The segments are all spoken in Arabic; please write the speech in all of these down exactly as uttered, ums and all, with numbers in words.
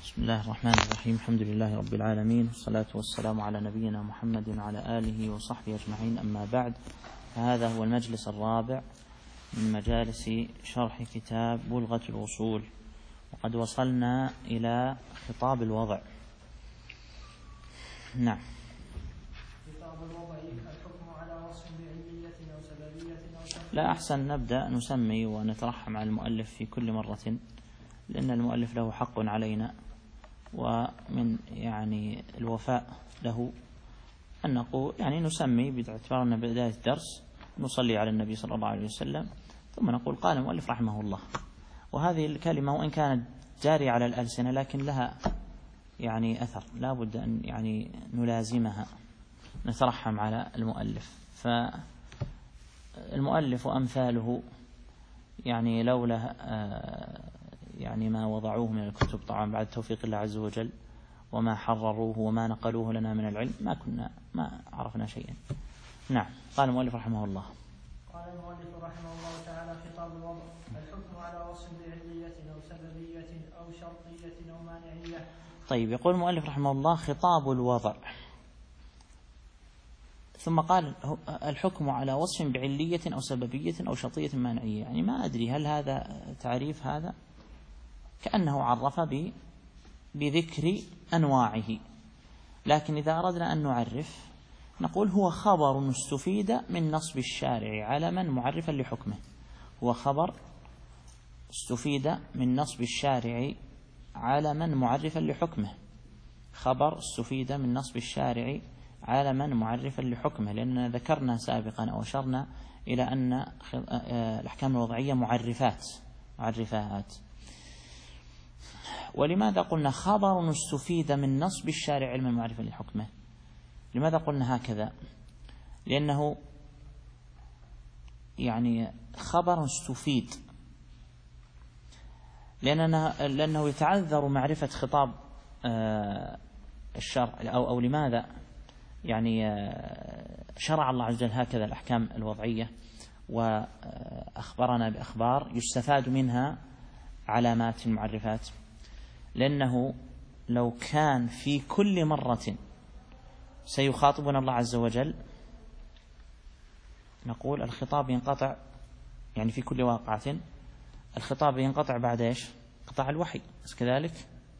بسم الله الرحمن الرحيم. الحمد لله رب العالمين، والصلاة والسلام على نبينا محمد وعلى آله وصحبه أجمعين. أما بعد، فهذا هو المجلس الرابع من مجالس شرح كتاب بلغة الوصول، وقد وصلنا إلى خطاب الوضع. نعم. خطاب الوضع الحكم على وصف بعلية أو سببية أو شرطية. لا أحسن نبدأ نسمي ونترحم على المؤلف في كل مرة، لأن المؤلف له حق علينا، ومن يعني الوفاء له أن نقول يعني نسمي باعتبار أن بداية الدرس نصلي على النبي صلى الله عليه وسلم، ثم نقول قال المؤلف رحمه الله. وهذه الكلمة وإن كانت جارية على الألسنة لكن لها يعني أثر، لا بد أن يعني نلازمها، نترحم على المؤلف. فالمؤلف وأمثاله يعني لولا يعني ما وضعوه من الكتب طبعا بعد توفيق الله عز وجل، وما حرروه وما نقلوه لنا من العلم، ما كنا ما عرفنا شيئا. نعم. قال المؤلف رحمه الله. قال المؤلف رحمه الله تعالى: خطاب الوضع الحكم على وصف بعلية أو سببية أو شرطية أو مانعية. طيب، يقول المؤلف رحمه الله: خطاب الوضع، ثم قال الحكم على وصف بعلية أو سببية أو شرطية مانعية. يعني ما أدري هل هذا تعريف، هذا كأنه عرف بذكر أنواعه، لكن إذا أردنا أن نعرف نقول هو خبر استفيد من نصب الشارع علما معرفا لحكمه. هو خبر استفيد من نصب الشارع علما معرفا لحكمه. خبر استفيد من نصب الشارع علما معرفا لحكمه، لأننا ذكرنا سابقا أو أشرنا إلى أن الأحكام الوضعية معرفات معرفات ولماذا قلنا خبر استفيد من نصب الشارع علما معرفا لحكمه؟ لماذا قلنا هكذا؟ لأنه يعني خبر استفيد، لأننا لأنه يتعذر معرفة خطاب الشرع، أو أو لماذا يعني شرع الله عز وجل هكذا الأحكام الوضعية وأخبرنا بأخبار يستفاد منها علامات المعرفات؟ لأنه لو كان في كل مرة سيخاطبنا الله عز وجل نقول الخطاب ينقطع، يعني في كل واقعة الخطاب ينقطع بعد إيش؟ قطع الوحي، بس كذلك.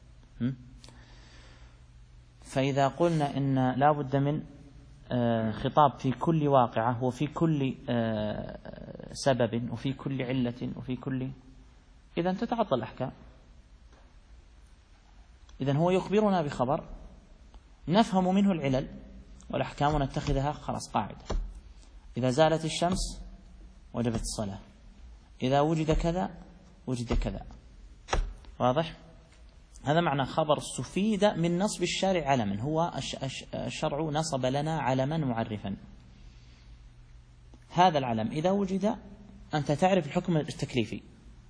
فإذا قلنا إن لا بد من خطاب في كل واقعة وفي كل سبب وفي كل علة وفي كل، إذن تتعطل الأحكام. إذن هو يخبرنا بخبر نفهم منه العلل والأحكام نتخذها خلاص قاعدة. إذا زالت الشمس وجبت الصلاة، إذا وجد كذا وجد كذا. واضح؟ هذا معنى خبر استفيد من نصب الشارع علما. هو الشرع نصب لنا علما معرفا، هذا العلم إذا وجد أنت تعرف الحكم التكليفي،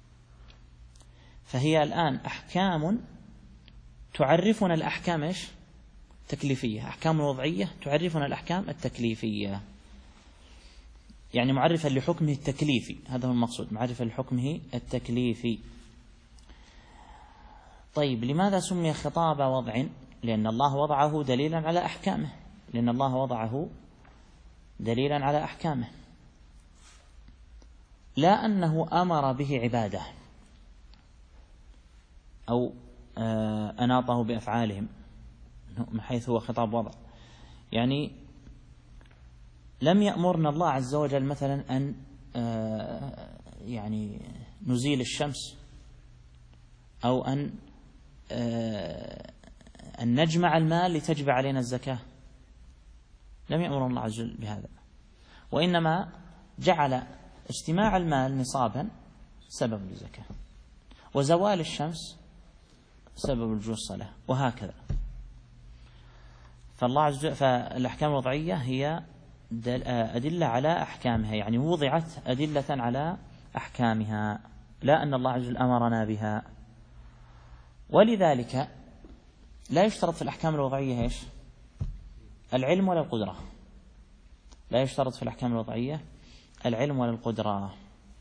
فهي الآن أحكام تعرفنا الأحكام إيش؟ تكليفية. أحكام وضعية تعرفنا الأحكام التكليفية، يعني معرفا لحكمه التكليفي، هذا هو المقصود، معرفا لحكمه التكليفي. طيب، لماذا سمي خطاب وضع؟ لأن الله وضعه دليلا على أحكامه، لأن الله وضعه دليلا على أحكامه، لا أنه أمر به عباده أو أناطه بأفعالهم، من حيث هو خطاب وضع. يعني لم يأمرنا الله عز وجل مثلا أن يعني نزيل الشمس، أو أن أن نجمع المال لتجب علينا الزكاة، لم يأمر الله عز وجل بهذا، وإنما جعل اجتماع المال نصابا سبب للزكاة، وزوال الشمس سبب وجوب الصلاة، وهكذا. فالله عز وجل فالأحكام الوضعية هي أدلة على أحكامها، يعني وضعت أدلة على أحكامها، لا أن الله عز وجل أمرنا بها. ولذلك لا يشترط في الأحكام الوضعية إيش؟ العلم ولا القدرة. لا يشترط في الأحكام الوضعية العلم ولا القدرة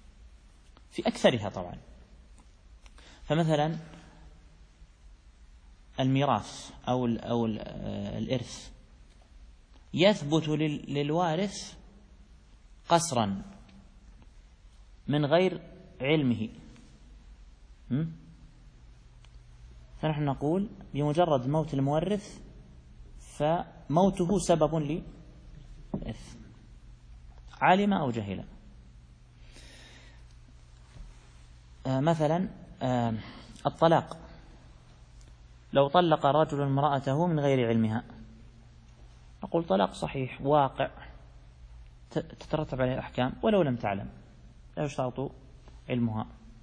في أكثرها طبعا. فمثلا الميراث أو ال أو ال الإرث يثبت للوارث قسرا من غير علمه، فنحن نقول بمجرد موت المورث فموته سبب للإرث علم أو جهل. آه مثلا آه الطلاق، لو طلق رجل امرأته من غير علمها نقول طلاق صحيح واقع تترتب عليه الأحكام ولو لم تعلم، لا يشترط علمها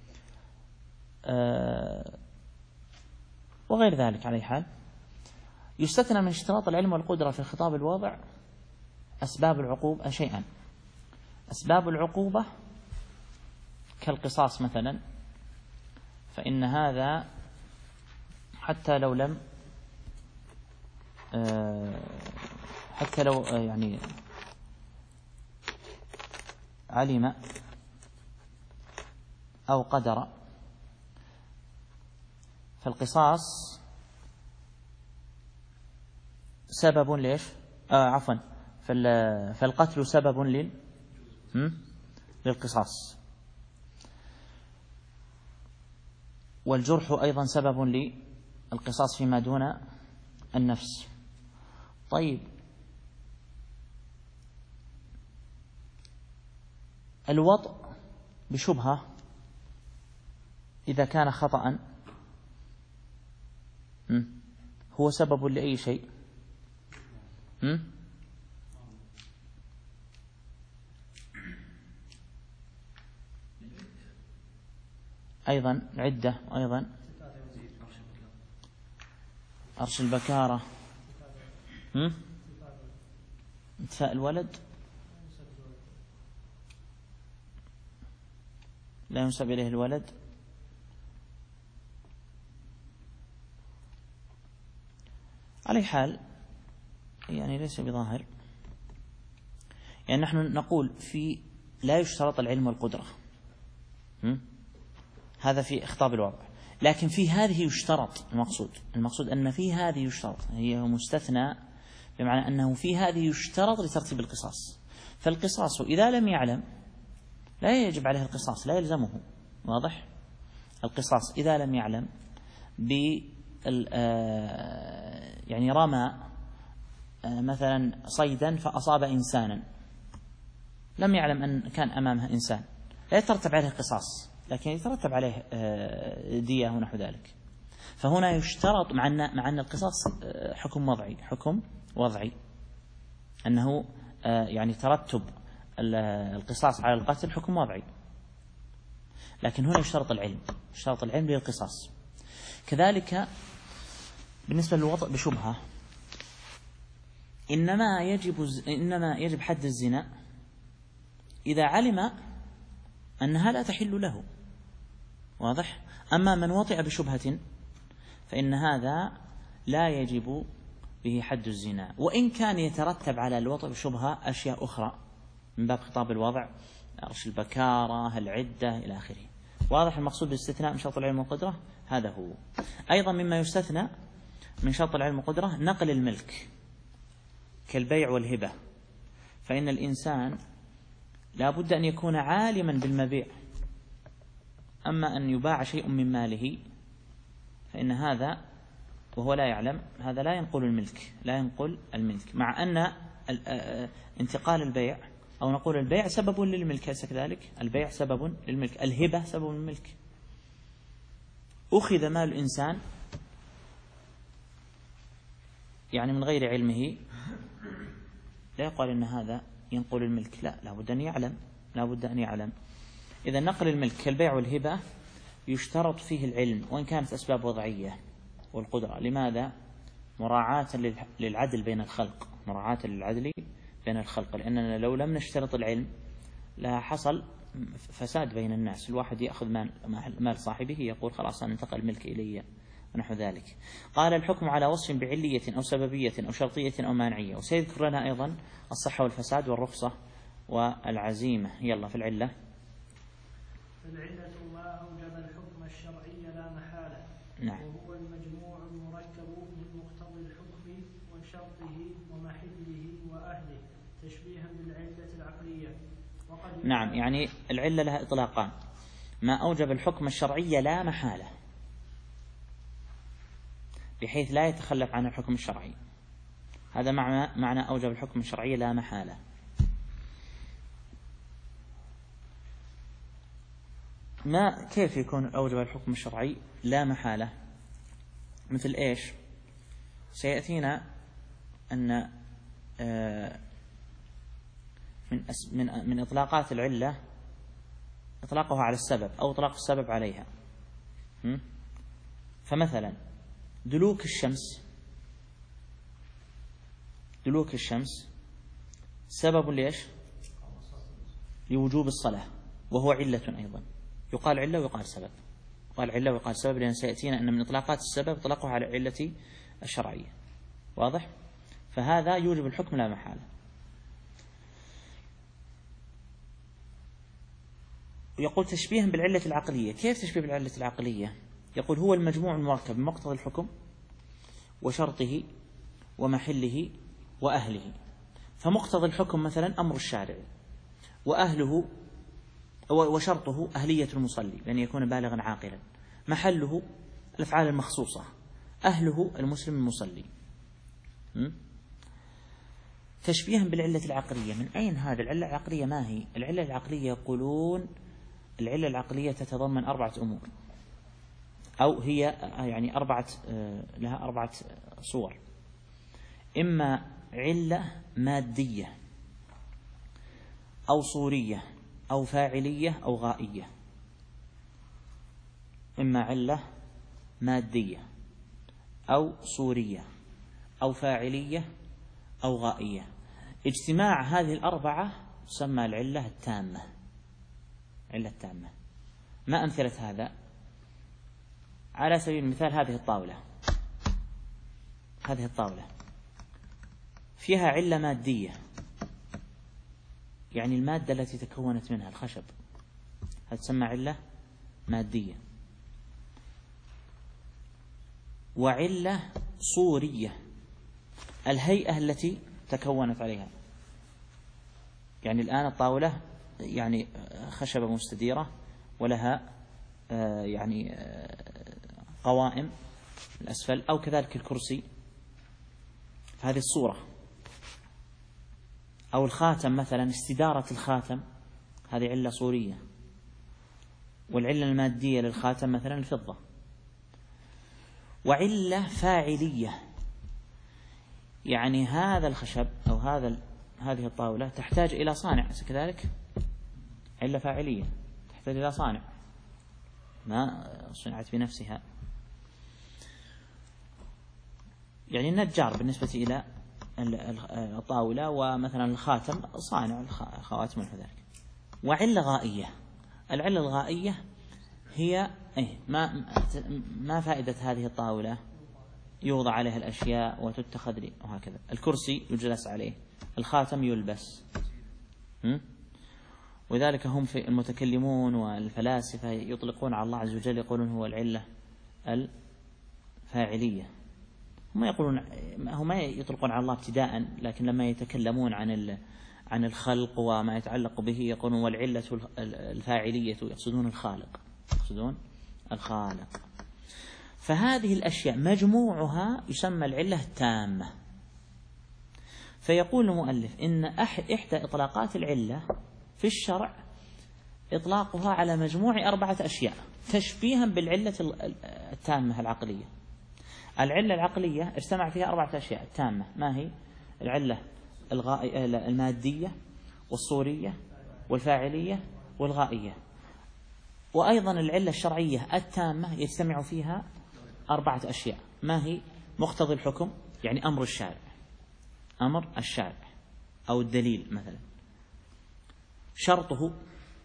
آه وغير ذلك. على حال يستثنى من اشتراط العلم والقدرة في خطاب الوضع أسباب العقوبة شيئا. أسباب العقوبة كالقصاص مثلا، فإن هذا حتى لو لم حتى لو يعني علم أو قدر، فالقصاص سبب ليش آه عفوا فالقتل سبب لل للقصاص، والجرح أيضا سبب للقصاص فيما دون النفس. طيب الوطء بشبهة إذا كان خطأ هو سبب لأي شيء؟ أيضا عدة، أيضا أرش البكارة، انتفاء الولد لا ينسب إليه الولد، على حال يعني ليس بظاهر. يعني نحن نقول في لا يشترط العلم والقدرة، هذا في خطاب الوضع، لكن في هذه يشترط. المقصود المقصود أن في هذه يشترط، هي مستثنى بمعنى أنه في هذه يشترط لترتيب القصاص. فالقصاص إذا لم يعلم لا يجب عليه القصاص، لا يلزمه. واضح؟ القصاص إذا لم يعلم ب يعني رمى مثلا صيدا فأصاب إنسانا، لم يعلم أن كان أمامه إنسان، لا يترتب عليه قصاص، لكن يترتب عليه دية ونحو ذلك. فهنا يشترط مع أن مع أن القصاص حكم وضعي، حكم وضعي أنه يعني ترتب القصاص على القتل حكم وضعي، لكن هنا يشترط العلم، يشترط العلم للقصاص. كذلك بالنسبة للوطء بشبهة، إنما يجب إنما يجب حد الزنا إذا علم أنها لا تحل له. واضح؟ أما من وطئ بشبهة فإن هذا لا يجب به حد الزنا، وإن كان يترتب على الوطئ بشبهة أشياء أخرى من باب خطاب الوضع، أرش البكارة، العدة إلى آخره. واضح المقصود بالاستثناء من شرط العلم والقدرة هذا هو. أيضا مما يستثنى من شرط العلم والقدرة نقل الملك كالبيع والهبة، فإن الإنسان لا بد أن يكون عالما بالمبيع، أما أن يباع شيء من ماله فإن هذا وهو لا يعلم هذا لا ينقل الملك، لا ينقل الملك، مع أن انتقال البيع أو نقول البيع سبب للملك، أليس كذلك؟ البيع سبب للملك، الهبة سبب للملك. أخذ مال الإنسان يعني من غير علمه، لا يقال إن هذا ينقل الملك، لا، لا بد أن يعلم، لا بد أن يعلم. إذا نقل الملك كالبيع والهبة يشترط فيه العلم، وإن كانت أسباب وضعية والقدرة. لماذا؟ مراعاة للعدل بين الخلق، مراعاة للعدل بين الخلق، لأننا لو لم نشترط العلم لا حصل فساد بين الناس، الواحد يأخذ مال, مال صاحبه يقول خلاص أنا انتقل الملك إلي ونحو ذلك. قال الحكم على وصف بعلية أو سببية أو شرطية أو مانعية، وسيذكر لنا أيضا الصحة والفساد والرخصة والعزيمة. يلا في العلة. العلة ما أوجب الحكم الشرعي لا محالة، نعم. وهو المجموع المركب من مقتضى الحكم وشرطه ومحله وأهله تشبيها بالعلة العقلية. وقد نعم، يعني العلة لها إطلاقان: ما أوجب الحكم الشرعي لا محالة، بحيث لا يتخلف عن الحكم الشرعي، هذا معنى معنى أوجب الحكم الشرعي لا محالة. ما كيف يكون أوجب الحكم الشرعي لا محالة؟ مثل إيش؟ سيأتينا أن من من من إطلاقات العلة إطلاقها على السبب أو إطلاق السبب عليها. فمثلا دلوك الشمس دلوك الشمس سبب ليش؟ لوجوب الصلاة، وهو علة أيضا، يقال علة ويقال سبب، يقال علة ويقال سبب، لأن سيأتينا أن من إطلاقات السبب إطلاقها على علة الشرعية. واضح؟ فهذا يوجب الحكم لا محالة. ويقول تشبيها بالعلة العقلية. كيف تشبيه بالعلة العقلية؟ يقول هو المجموع المركب من مقتضى الحكم وشرطه ومحله وأهله. فمقتضى الحكم مثلا أمر الشارع، وأهله وشرطه أهلية المصلي بأن يكون بالغا عاقلا، محله الأفعال المخصوصة، أهله المسلم المصلي. تشبيها بالعلة العقلية. من أين هذا؟ العلة العقلية ما هي؟ العلة العقلية يقولون العلة العقلية تتضمن أربعة أمور، أو هي يعني أربعة لها أربعة صور: إما علة مادية أو صورية أو فاعلية أو غائية. إما علة مادية أو صورية أو فاعلية أو غائية. اجتماع هذه الأربعة تسمى العلة التامة. علة التامة. ما أمثلة هذا؟ على سبيل المثال هذه الطاولة هذه الطاولة فيها علة مادية، يعني المادة التي تكونت منها الخشب، هذا تسمى علة مادية. وعلة صورية، الهيئة التي تكونت عليها، يعني الآن الطاولة يعني خشبة مستديرة ولها يعني قوائم الأسفل، أو كذلك الكرسي، هذه الصورة. أو الخاتم مثلا، استدارة الخاتم، هذه علة صورية. والعلة المادية للخاتم مثلا الفضة. وعلة فاعلية، يعني هذا الخشب أو هذا هذه الطاولة تحتاج إلى صانع، كذلك علة فاعلية، تحتاج إلى صانع، ما صنعت بنفسها. يعني النجار بالنسبة إلى الطاولة، ومثلا الخاتم صانع الخواتم ونحو ذلك. وعلة غائية، العلة الغائية هي إيه ما ما فائدة هذه الطاولة؟ يوضع عليها الأشياء وتتخذ لي وهكذا. الكرسي يجلس عليه، الخاتم يلبس. وذلك هم في المتكلمون والفلاسفة يطلقون على الله عز وجل، يقولون هو العلة الفاعلية. هم يقولون هم يطلقون على الله ابتداء، لكن لما يتكلمون عن عن الخلق وما يتعلق به يقولون والعلة الفاعلية، يقصدون الخالق، يقصدون الخالق. فهذه الأشياء مجموعها يسمى العلة التامة. فيقول المؤلف إن إحدى إطلاقات العلة في الشرع إطلاقها على مجموع أربعة أشياء تشبيها بالعلة التامة العقلية. العلة العقلية اجتمع فيها أربعة أشياء التامة. ما هي؟ العلة المادية والصورية والفاعلية والغائية. وأيضا العلة الشرعية التامة يجتمع فيها أربعة أشياء. ما هي؟ مقتضى الحكم، يعني أمر الشارع، أمر الشارع أو الدليل مثلا. شرطه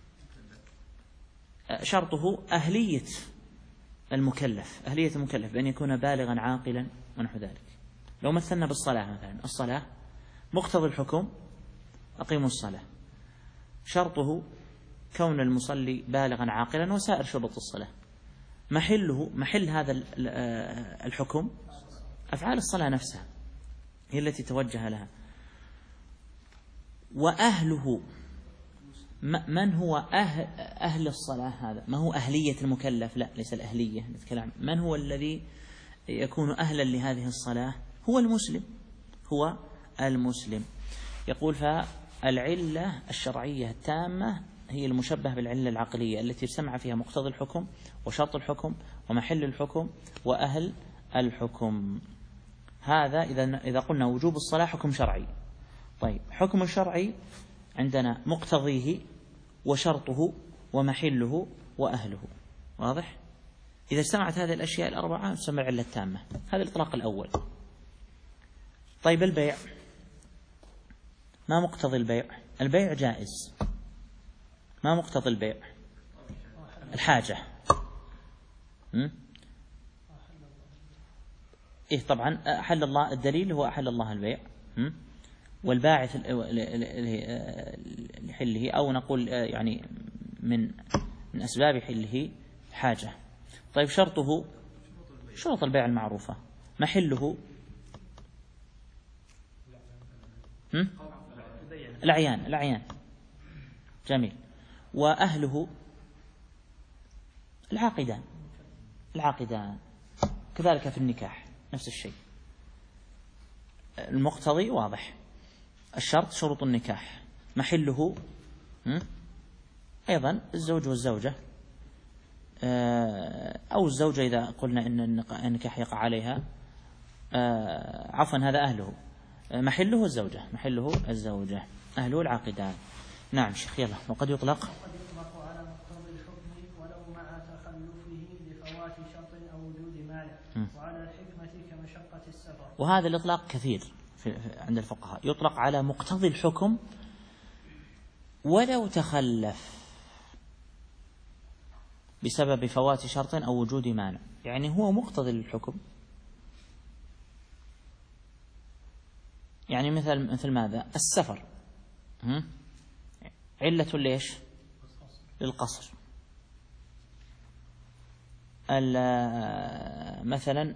شرطه أهلية المكلف، أهلية المكلف بأن يكون بالغا عاقلا ونحو ذلك. لو مثلنا بالصلاة مثلا، الصلاة مقتضى الحكم أقيموا الصلاة، شرطه كون المصلي بالغا عاقلا وسائر شروط الصلاة. محله محل هذا الحكم أفعال الصلاة نفسها هي التي توجه لها. وأهله من هو أهل, أهل الصلاة؟ هذا ما هو أهلية المكلف، لا ليس الأهلية نتكلم. من هو الذي يكون أهلا لهذه الصلاة؟ هو المسلم، هو المسلم. يقول فالعلة الشرعية التامة هي المشبه بالعلة العقلية التي اجتمع فيها مقتضى الحكم وشرط الحكم ومحل الحكم وأهل الحكم. هذا إذا إذا قلنا وجوب الصلاة حكم شرعي. طيب حكم الشرعي عندنا مقتضيه وشرطه ومحله وأهله، واضح؟ إذا اجتمعت هذه الأشياء الأربعة تسمى العلة التامة. هذا الإطلاق الأول. طيب البيع، ما مقتضي البيع؟ البيع جائز. ما مقتضي البيع؟ الحاجة. م? إيه طبعا أحل الله، الدليل هو أحل الله البيع، م? والباعث لحله أو نقول يعني من من أسباب حله حاجة. طيب شرطه شروط البيع المعروفة. محله م? الأعيان الأعيان جميل. وأهله العاقدان العاقدان كذلك في النكاح نفس الشيء. المقتضي واضح، الشرط شروط النكاح، محله أيضا الزوج والزوجة أو الزوجة إذا قلنا إن النكاح يقع عليها، عفوا هذا أهله، محله الزوجة محله الزوجة أهله العاقدان. نعم شيخ يلا. وقد يطلق على مقتضى الحكم ولو مع تخلفه لفوات شرط أو وجود مانع، وعلى الحكمة كمشقة السفر. وهذا الإطلاق كثير في عند الفقهاء، يطلق على مقتضي الحكم ولو تخلف بسبب فوات شرط أو وجود مانع. يعني هو مقتضي للحكم، يعني مثل مثل ماذا؟ السفر علة ليش؟ للقصر. مثلا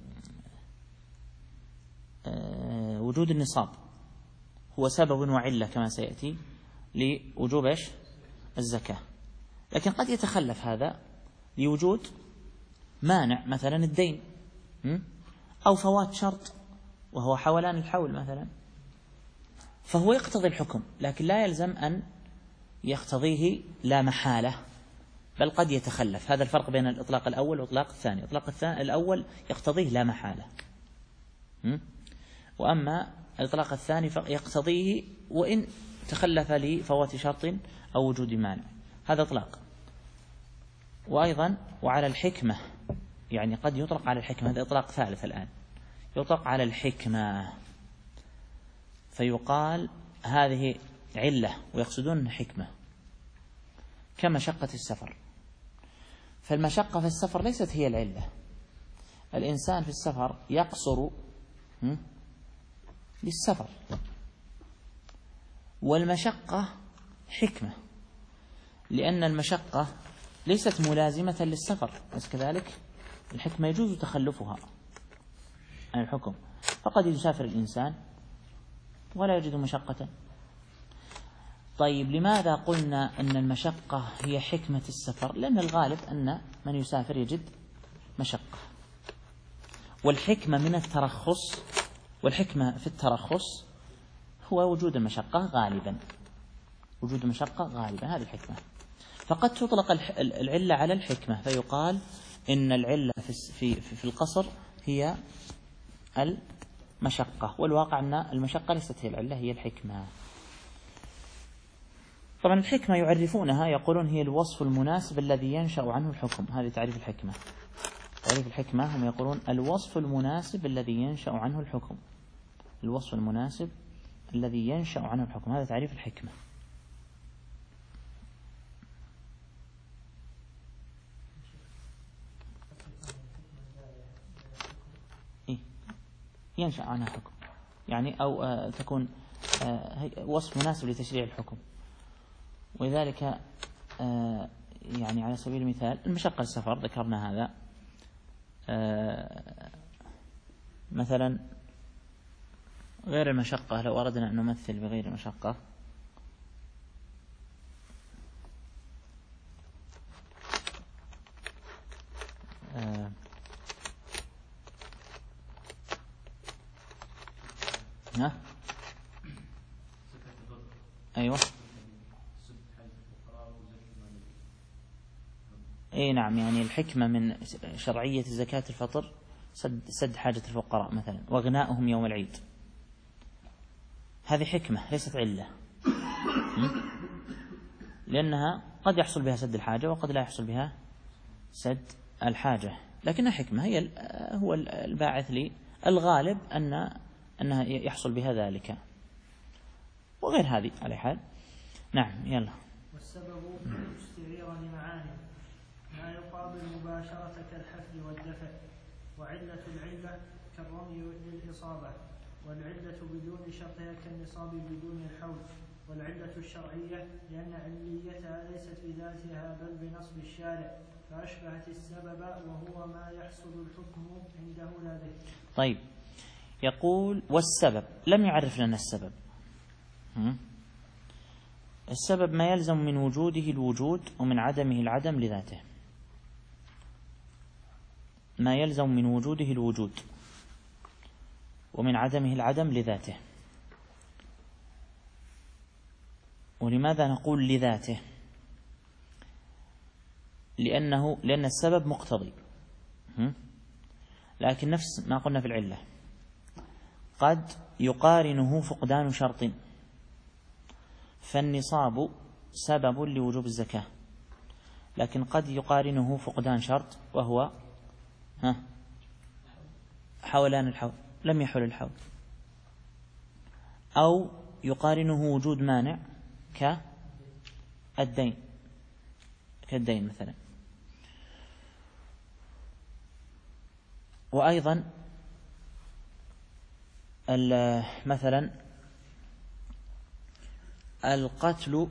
وجود النصاب هو سبب وعلة كما سيأتي لوجوب ايش؟ الزكاة. لكن قد يتخلف هذا لوجود مانع، مثلا الدين أو فوات شرط وهو حولان الحول مثلا، فهو يقتضي الحكم لكن لا يلزم أن يقتضيه لا محالة، بل قد يتخلف. هذا الفرق بين الإطلاق الأول والإطلاق الثاني. الإطلاق الثاني الأول يقتضيه لا محالة، وأما الإطلاق الثاني يقتضيه وإن تخلف لفوات شرط أو وجود مانع. هذا إطلاق. وأيضا وعلى الحكمة، يعني قد يطلق على الحكمة، هذا إطلاق ثالث الآن، يطلق على الحكمة فيقال هذه علة ويقصدون حكمة كمشقة السفر. فالمشقة في السفر ليست هي العلة. الإنسان في السفر يقصر للسفر، والمشقة حكمة، لأن المشقة ليست ملازمة للسفر، بس كذلك الحكمة يجوز تخلفها عن الحكم. فقد يسافر الإنسان ولا يجد مشقة. طيب لماذا قلنا أن المشقة هي حكمة السفر؟ لأن الغالب أن من يسافر يجد مشقة، والحكمة من الترخص، والحكمة في الترخص هو وجود المشقة غالبا، وجود المشقة غالبا، هذه الحكمة. فقد تطلق العلة على الحكمة فيقال إن العلة في في القصر هي المشقة، والواقع أن المشقة ليست هي العلة، هي الحكمة. طبعا الحكمة يعرفونها، يقولون هي الوصف المناسب الذي ينشأ عنه الحكم. هذه تعريف الحكمة. تعريف الحكمة هم يقولون الوصف المناسب الذي ينشأ عنه الحكم، الوصف المناسب الذي ينشأ عنه الحكم، هذا تعريف الحكمة. إيه؟ ينشأ عنها حكم، يعني أو آه تكون آه وصف مناسب لتشريع الحكم. ولذلك آه يعني على سبيل المثال المشقة السفر ذكرنا هذا، مثلا غير المشقة لو أردنا أن نمثل بغير المشقة ها أيوة أي نعم، يعني الحكمة من شرعية زكاة الفطر سد, سد حاجة الفقراء مثلا وغناؤهم يوم العيد، هذه حكمة ليست علة، لأنها قد يحصل بها سد الحاجة وقد لا يحصل بها سد الحاجة، لكنها حكمة هي هو الباعث لي الغالب أن أنها يحصل بها ذلك وغير هذه على حال. نعم يلا. والسبب استعير لمعاني ما يقابل مباشرة كالحفل والدفع، وعلة العلة كالرمي للإصابة، والعلة بدون شرطها كالنصاب بدون الحول، والعلة الشرعية لأن عليتها ليست بذاتها بل بنصب الشارع فأشبهت السبب وهو ما يحصل الحكم عنده لا به. طيب يقول والسبب لم يعرف لنا السبب. السبب ما يلزم من وجوده الوجود ومن عدمه العدم لذاته، ما يلزم من وجوده الوجود ومن عدمه العدم لذاته. ولماذا نقول لذاته؟ لأنه لأن السبب مقتضي، لكن نفس ما قلنا في العلة قد يقارنه فقدان شرط، فالنصاب سبب لوجوب الزكاة، لكن قد يقارنه فقدان شرط وهو ها حولان الحول، لم يحل الحول، أو يقارنه وجود مانع كالدين كالدين مثلا. وأيضا مثلا القتل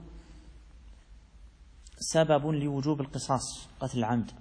سبب لوجوب القصاص، قتل العمد،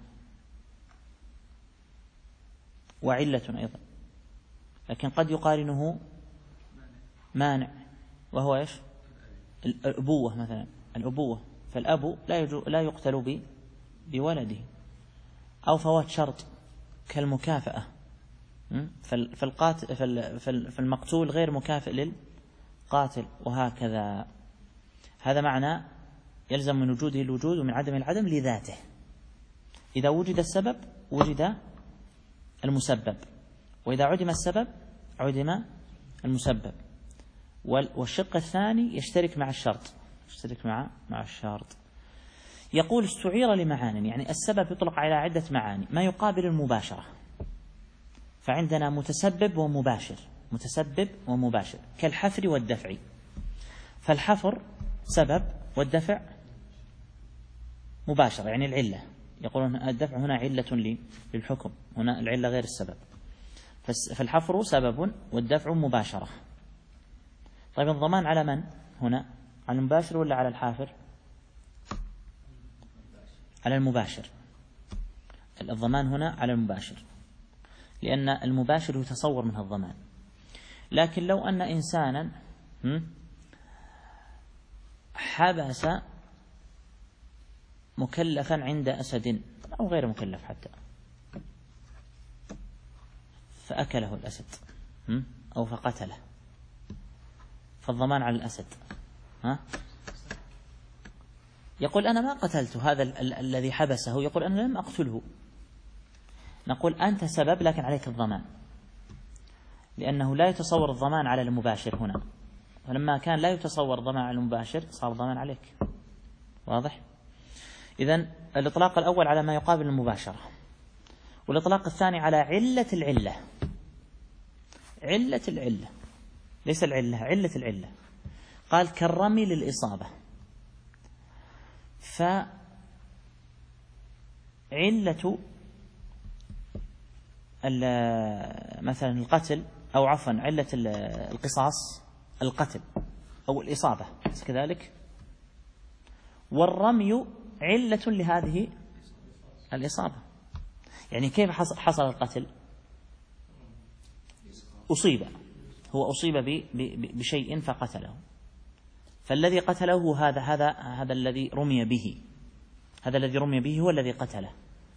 وعلة أيضا، لكن قد يقارنه مانع وهو إيش؟ الأبوة مثلا، الأبوة فالأب لا لا يقتل بولده، أو فوات شرط كالمكافأة، فالقاتل فالمقتول غير مكافئ للقاتل، وهكذا. هذا معنى يلزم من وجوده الوجود ومن عدم العدم لذاته. إذا وجد السبب وجد المسبب، وإذا عدم السبب عدم المسبب. والشق الثاني يشترك مع الشرط، يشترك مع مع الشرط. يقول استعير لمعان، يعني السبب يطلق على عدة معاني، ما يقابل المباشرة، فعندنا متسبب ومباشر، متسبب ومباشر كالحفر والدفع، فالحفر سبب والدفع مباشرة يعني العلة، يقولون الدفع هنا علة للحكم، هنا العلة غير السبب، فالحفر سبب والدفع مباشرة. طيب الضمان على من هنا؟ على المباشر ولا على الحافر؟ على المباشر. الضمان هنا على المباشر، لأن المباشر يتصور منها الضمان. لكن لو أن إنسانا حبس مكلفا عند أسد أو غير مكلف حتى، فأكله الأسد أو فقتله، فالضمان على الأسد. ها؟ يقول أنا ما قتلت هذا ال- ال- الذي حبسه، يقول أنا لم أقتله. نقول أنت سبب لكن عليك الضمان، لأنه لا يتصور الضمان على المباشر هنا، فلما كان لا يتصور الضمان على المباشر صار الضمان عليك. واضح؟ إذن الإطلاق الأول على ما يقابل المباشرة، والإطلاق الثاني على علة العلة. علة العلة ليس العلة، علة العلة. قال كالرمي للإصابة، فعلة مثلا القتل أو عفوا علة القصاص القتل أو الإصابة كذلك، والرمي علة لهذه الإصابة. يعني كيف حصل القتل؟ أصيب، هو أصيب بشيء فقتله، فالذي قتله هذا هذا هذا الذي رمي به، هذا الذي رمي به هو الذي قتله.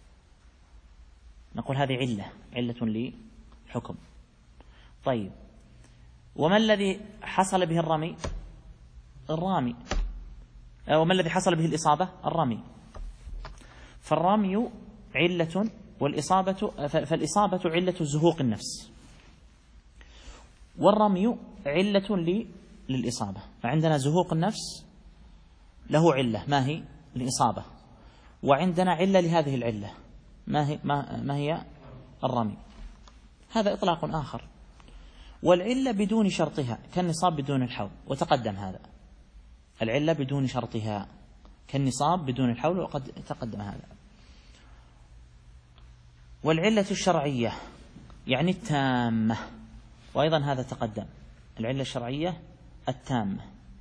نقول هذه علة علة للحكم. طيب، وما الذي حصل به الرمي؟ الرامي. وما الذي حصل به الإصابة؟ الرمي. فالرمي علة، والإصابة فالإصابة علة زهوق النفس، والرمي علة للإصابة. فعندنا زهوق النفس له علة ما هي؟ الإصابة. وعندنا علة لهذه العلة ما هي؟ ما, ما هي؟ الرمي. هذا إطلاق آخر. والعلة بدون شرطها كالنصاب بدون الحول، وتقدم هذا. العلة بدون شرطها كالنصاب بدون الحول، وقد تقدم هذا. والعلة الشرعية يعني التامة، وأيضا هذا تقدم. العلة الشرعية التامة،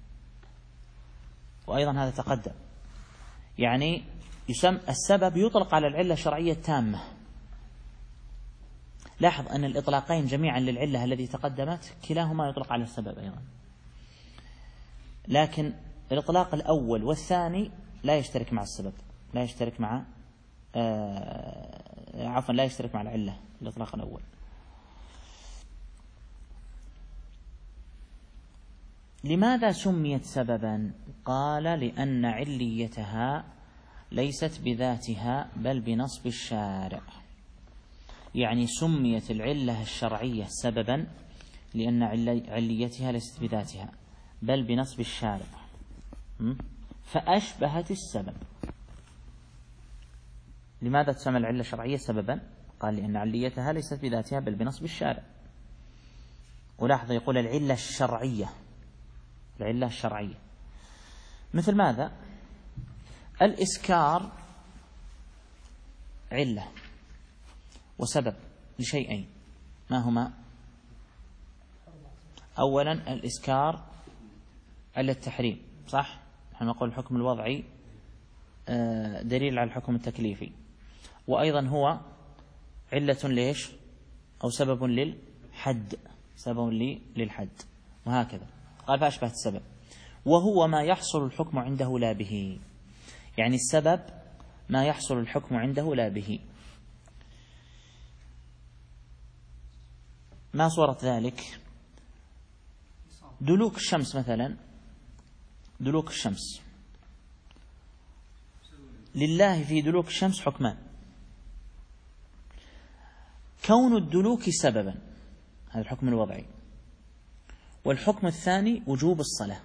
وأيضا هذا تقدم. يعني يسمى السبب يطلق على العلة الشرعية التامة. لاحظ أن الإطلاقين جميعا للعلة التي تقدمت كلاهما يطلق على السبب أيضا، لكن الإطلاق الأول والثاني لا يشترك مع السبب، لا يشترك مع آه عفوا لا يشترك مع العلة الإطلاق الأول. لماذا سميت سببا؟ قال لأن عليتها ليست بذاتها بل بنصب الشارع. يعني سميت العلة الشرعية سببا لأن عليتها ليست بذاتها بل بنصب الشارع، فأشبهت السبب. لماذا تسمى العلة الشرعية سببا؟ قال لأن عليتها ليست بذاتها بل بنصب الشارع. ولاحظ يقول العلة الشرعية، العلة الشرعية مثل ماذا؟ الإسكار علة وسبب لشيئين، ما هما؟ أولا الإسكار على التحريم، صح؟ نحن نقول الحكم الوضعي دليل على الحكم التكليفي، وأيضا هو علة ليش؟ أو سبب للحد، سبب للحد، وهكذا. قال فأشبه السبب، وهو ما يحصل الحكم عنده لا به. يعني السبب ما يحصل الحكم عنده لا به. ما صورة ذلك؟ دلوك الشمس مثلا، دلوك الشمس لله في دلوك الشمس حكمان: كون الدلوك سببا، هذا الحكم الوضعي، والحكم الثاني وجوب الصلاة.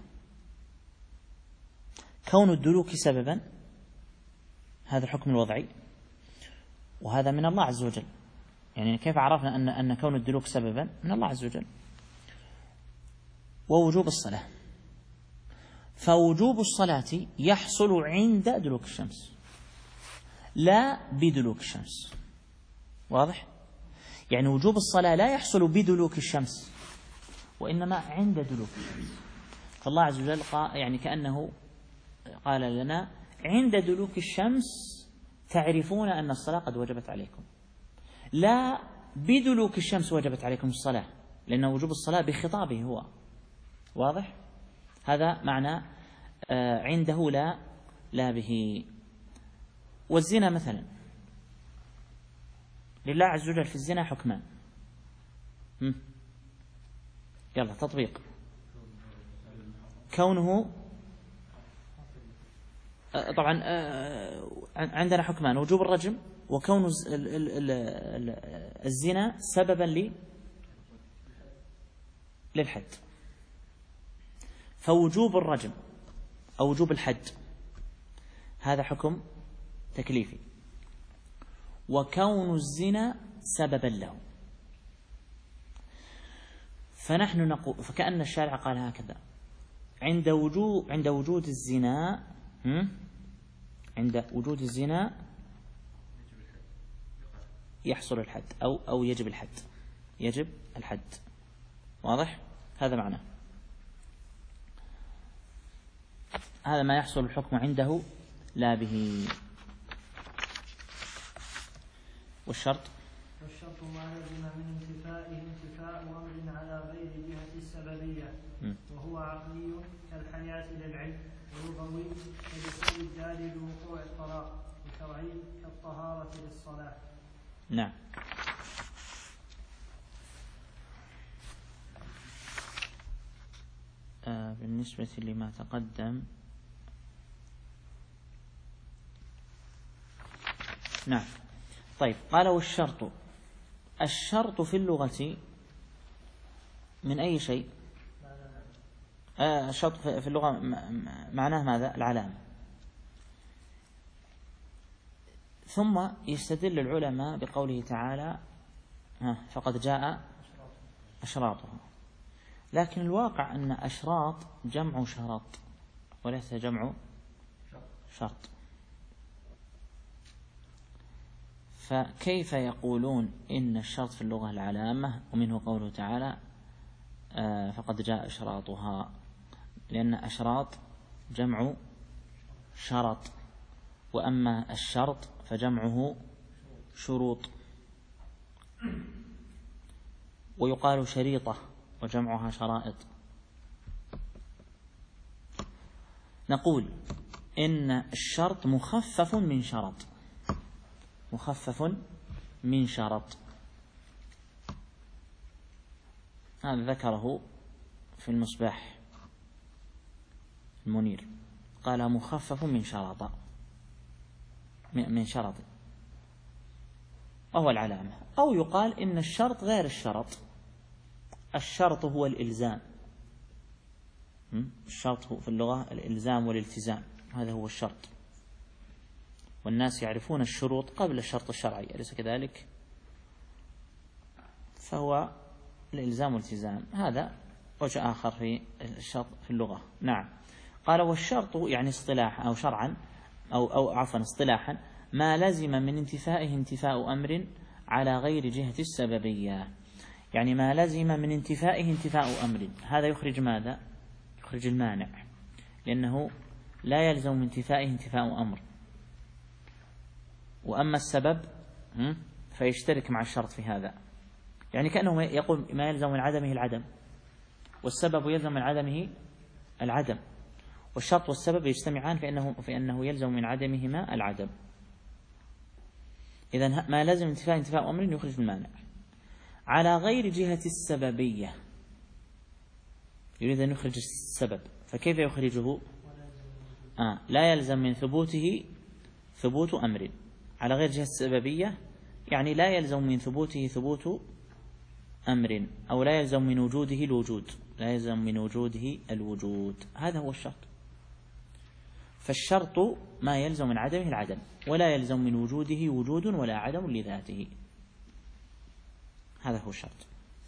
كون الدلوك سببا هذا الحكم الوضعي، وهذا من الله عز وجل. يعني كيف عرفنا أن أن كون الدلوك سببا؟ من الله عز وجل. ووجوب الصلاة، فوجوب الصلاة يحصل عند دلوك الشمس لا بدلوك الشمس. واضح؟ يعني وجوب الصلاة لا يحصل بدلوك الشمس، وإنما عند دلوك الشمس. فالله عز وجل قال يعني كأنه قال لنا: عند دلوك الشمس تعرفون أن الصلاة قد وجبت عليكم، لا بدلوك الشمس وجبت عليكم الصلاة، لأن وجوب الصلاة بخطابه هو. واضح؟ هذا معنى آه عنده لا لا به. والزنا مثلا، لله عز وجل في الزنا حكمان. هم. يلا تطبيق. كونه آه طبعا آه عندنا حكمان: وجوب الرجم، وكون الزنا سببا لي للحد. فوجوب الرجم أو وجوب الحد هذا حكم تكليفي، وكون الزنا سببا له. فنحن نقول فكأن الشارع قال هكذا: عند وجود عند وجود الزنا عند وجود الزنا يحصل الحد أو أو يجب الحد، يجب الحد. واضح؟ هذا معناه. هذا ما يحصل الحكم عنده لا به. والشرط والشرط ما لزم من انتفائه انتفاء أمر على غير جهة السببية، وهو عقلي كالحياة للعلم، ولغوي كدخول الدار لوقوع الطلاق، وشرعي كالطهارة للصلاة. نعم. آه بالنسبة لما تقدم، نعم. طيب، قال والشرط. الشرط في اللغة من أي شيء؟ آه الشرط في اللغة معناه ماذا؟ العلامة. ثم يستدل العلماء بقوله تعالى فقد جاء أشراطها، لكن الواقع أن أشراط جمع شرط وليس جمع شرط، فكيف يقولون إن الشرط في اللغة العلامة ومنه قوله تعالى آه فقد جاء أشراطها؟ لأن أشراط جمع شرط، وأما الشرط فجمعه شروط، ويقال شريطة وجمعها شرائط. نقول إن الشرط مخفف من شرط، مخفف من شرط، هذا ذكره في المصباح المنير، قال مخفف من شرط، من شرط، وهو العلامة. أو يقال إن الشرط غير الشرط، الشرط هو الإلزام، الشرط هو في اللغة الإلزام والالتزام، هذا هو الشرط، والناس يعرفون الشروط قبل الشرط الشرعي، أليس كذلك؟ فهو الإلزام والالتزام، هذا وجه آخر في الشرط في اللغة. نعم. قال والشرط يعني اصطلاحا أو شرعا أو أو عفوا اصطلاحا ما لزم من انتفائه انتفاء أمر على غير جهة السببية، يعني ما لزم من انتفائه انتفاء أمر، هذا يخرج ماذا؟ يخرج المانع، لأنه لا يلزم من انتفائه انتفاء أمر، وأما السبب فيشترك مع الشرط في هذا، يعني كأنه يقول ما يلزم من عدمه العدم، والسبب يلزم من عدمه العدم، والشرط والسبب يجتمعان فإنه, فإنه يلزم من عدمهما العدم. إذن ما لازم انتفاء انتفاء أمر يخرج المانع على غير جهة السببية، يريد أن يخرج السبب، فكيف يخرجه؟ آه لا يلزم من ثبوته ثبوت أمر على غير جهة السببية، يعني لا يلزم من ثبوته ثبوت أمر، أو لا يلزم من وجوده الوجود، لا يلزم من وجوده الوجود، هذا هو الشرط. فالشرط ما يلزم من عدمه العدم، ولا يلزم من وجوده وجود ولا عدم لذاته، هذا هو الشرط.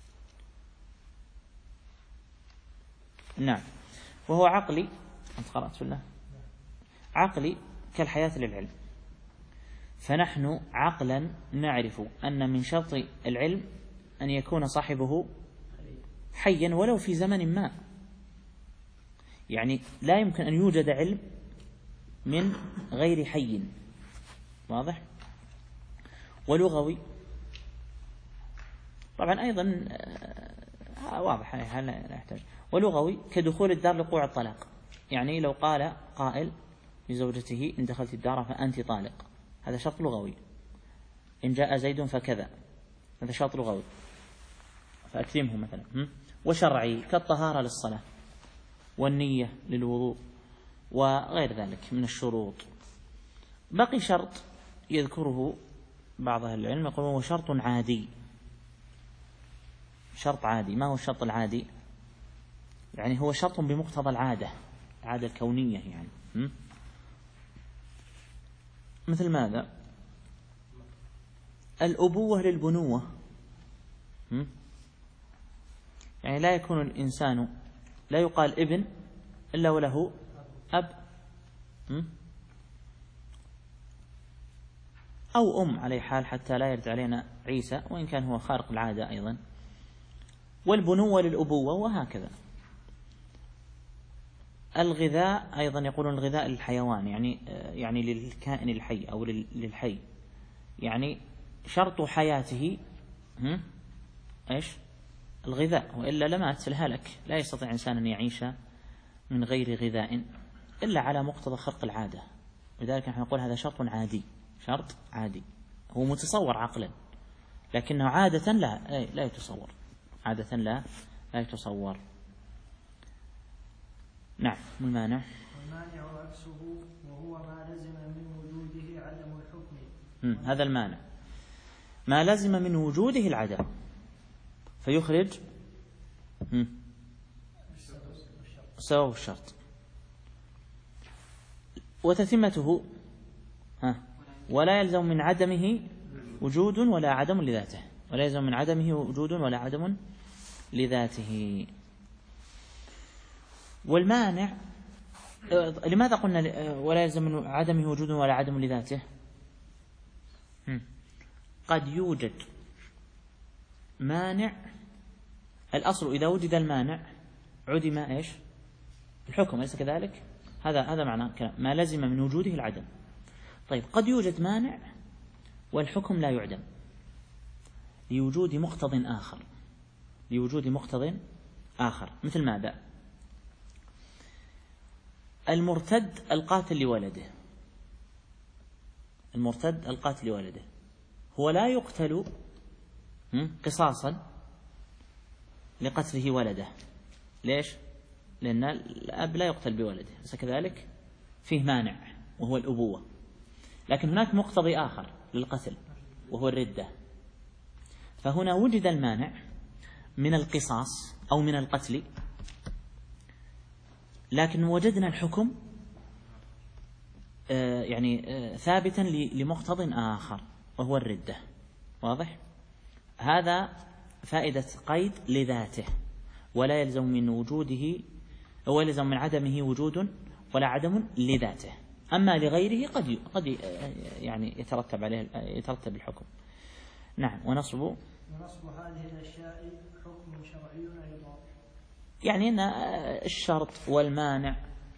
نعم. وهو عقلي، أنت قرأت في الله عقلي كالحياة للعلم، فنحن عقلا نعرف أن من شرط العلم أن يكون صاحبه حيا ولو في زمن ما، يعني لا يمكن أن يوجد علم من غير حي، واضح؟ ولغوي طبعا أيضا واضح، هل لا يحتاج. ولغوي كدخول الدار لوقوع الطلاق، يعني لو قال قائل لزوجته إن دخلت الدار فأنت طالق، هذا شرط لغوي. إن جاء زيد فكذا، هذا شرط لغوي، فأكرمه مثلا. وشرعي كالطهارة للصلاة والنية للوضوء وغير ذلك من الشروط. بقي شرط يذكره بعض أهل العلم، يقول هو شرط عادي، شرط عادي. ما هو الشرط العادي؟ يعني هو شرط بمقتضى العادة، العادة الكونية يعني. م? مثل ماذا؟ الأبوة للبنوة، م? يعني لا يكون الإنسان، لا يقال ابن إلا وله أب، م? أو أم على حال حتى لا يرد علينا عيسى، وإن كان هو خارق العادة أيضا. والبنوة للأبوة، وهكذا. الغذاء أيضا يقولون الغذاء للحيوان، يعني يعني للكائن الحي أو للحي، يعني شرط حياته إيش؟ الغذاء، وإلا لمات الهلك. لا يستطيع إنسان أن يعيش من غير غذاء إلا على مقتضى خرق العادة، لذلك نحن نقول هذا شرط عادي، شرط عادي هو متصور عقلا، لكنه عادة لا لا يتصور، عادة لا لا يتصور. نعم. المانع والمانع عكسه وهو ما لزم من وجوده عدم الحكم. هذا المانع ما لزم من وجوده العدم فيخرج السبب والشرط. وتتمته ها ولا يلزم من عدمه وجود ولا عدم لذاته، ولا يلزم من عدمه وجود ولا عدم لذاته. والمانع لماذا قلنا ولا يلزم من عدمه وجود ولا عدم لذاته؟ قد يوجد مانع، الأصل إذا وجد المانع عدم إيش؟ الحكم، أليس كذلك؟ هذا هذا معنى كلام ما لزم من وجوده العدم. طيب قد يوجد مانع والحكم لا يعدم لوجود مقتض آخر، لوجود مقتض آخر. مثل ماذا؟ المرتد القاتل لولده، المرتد القاتل لولده هو لا يقتل قصاصا لقتله ولده. ليش؟ لأن الأب لا يقتل بولده، بس كذلك فيه مانع وهو الأبوة، لكن هناك مقتضي آخر للقتل وهو الردة. فهنا وجد المانع من القصاص أو من القتل، لكن وجدنا الحكم آه يعني آه ثابتا لمقتض آخر وهو الردة. واضح؟ هذا فائدة قيد لذاته، ولا يلزم من وجوده ولا يلزم من عدمه وجود ولا عدم لذاته. أما لغيره قد قد يعني يترتب عليه يترتب الحكم. نعم. ونصب ونصب هذه الأشياء حكم شرعي أيضا، يعني أن الشرط والمانع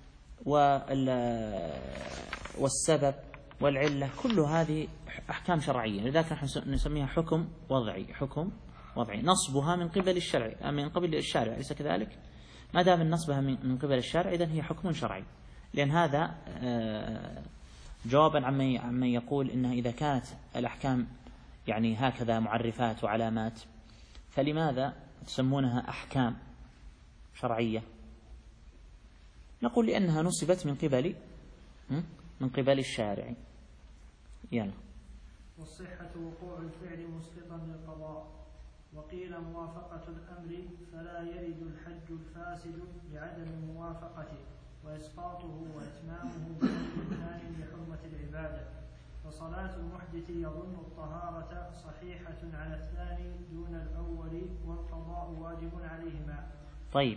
والسبب والعلة كل هذه أحكام شرعية، لذلك نحن نسميها حكم وضعي. حكم وضعي نصبها من قبل الشرع، من قبل الشارع، أليس كذلك؟ ما دام نصبها من قبل الشارع إذن هي حكم شرعي، لأن هذا جوابا عمن يقول إنها إذا كانت الأحكام يعني هكذا معرفات وعلامات فلماذا تسمونها أحكام شرعية؟ نقول لأنها نصبت من قبل من قبل الشارع. يلا. والصحة وقوع الفعل مسقطا للقضاء، وقيل موافقة الأمر فلا يرد الحج الفاسد لعدم موافقته، وإسقاطه وإتمامه بإمكان لحرمة العبادة. فصلاة المحدث يظن الطهارة صحيحة على الثاني دون الأول، والقضاء واجب عليهما. طيب،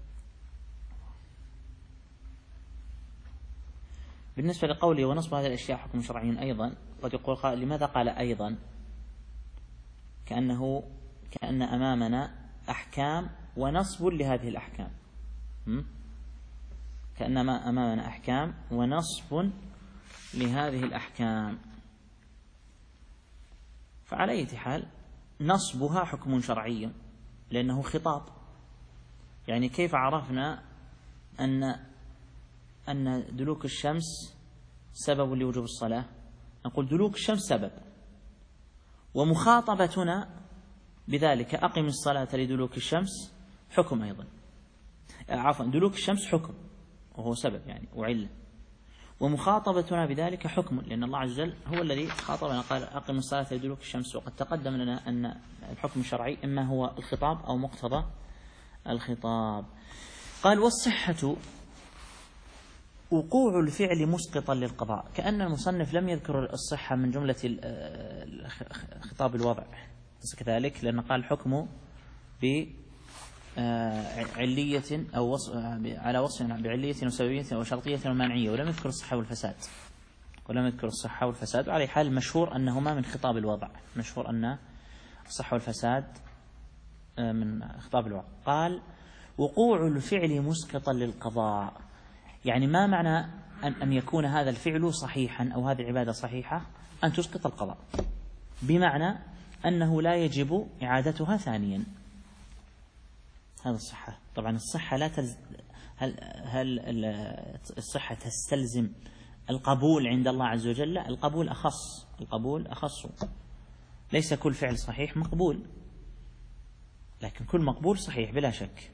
بالنسبة لقوله ونصب هذه الأشياء حكم شرعي أيضا، قد يقول قال لماذا قال أيضا؟ كأنه كأن أمامنا أحكام ونصب لهذه الأحكام، كأن أمامنا أحكام ونصب لهذه الأحكام. فعلى أي حال نصبها حكم شرعي لأنه خطاب. يعني كيف عرفنا أن أن دلوك الشمس سبب لوجوب الصلاة؟ نقول دلوك الشمس سبب، ومخاطبتنا بذلك أقم الصلاة لدلوك الشمس حكم أيضا، عفوا دلوك الشمس حكم وهو سبب يعني وعلة، ومخاطبتنا بذلك حكم، لأن الله عز وجل هو الذي خاطبنا قال أقم الصلاة لدلوك الشمس. وقد تقدم لنا أن الحكم الشرعي إما هو الخطاب أو مقتضى الخطاب. قال والصحة وقوع الفعل مسقطا للقضاء، كأن المصنف لم يذكر الصحة من جملة خطاب الوضع، بس كذلك لأن قال حكمه بعلية أو وصف على وصف بعلية وسببية وشرطية ومانعية، ولم يذكر الصحة والفساد ولم يذكر الصحة والفساد. وعلى حال مشهور أنهما من خطاب الوضع، مشهور أن الصحة والفساد من خطاب الوضع. قال وقوع الفعل مسقطا للقضاء، يعني ما معنى أن, أن يكون هذا الفعل صحيحا أو هذه العبادة صحيحة أن تسقط القضاء، بمعنى أنه لا يجب إعادتها ثانيا. هذا الصحة. طبعا الصحة لا تلز... هل... هل الصحة تستلزم القبول عند الله عز وجل؟ لا، القبول أخص، القبول أخص. ليس كل فعل صحيح مقبول، لكن كل مقبول صحيح بلا شك.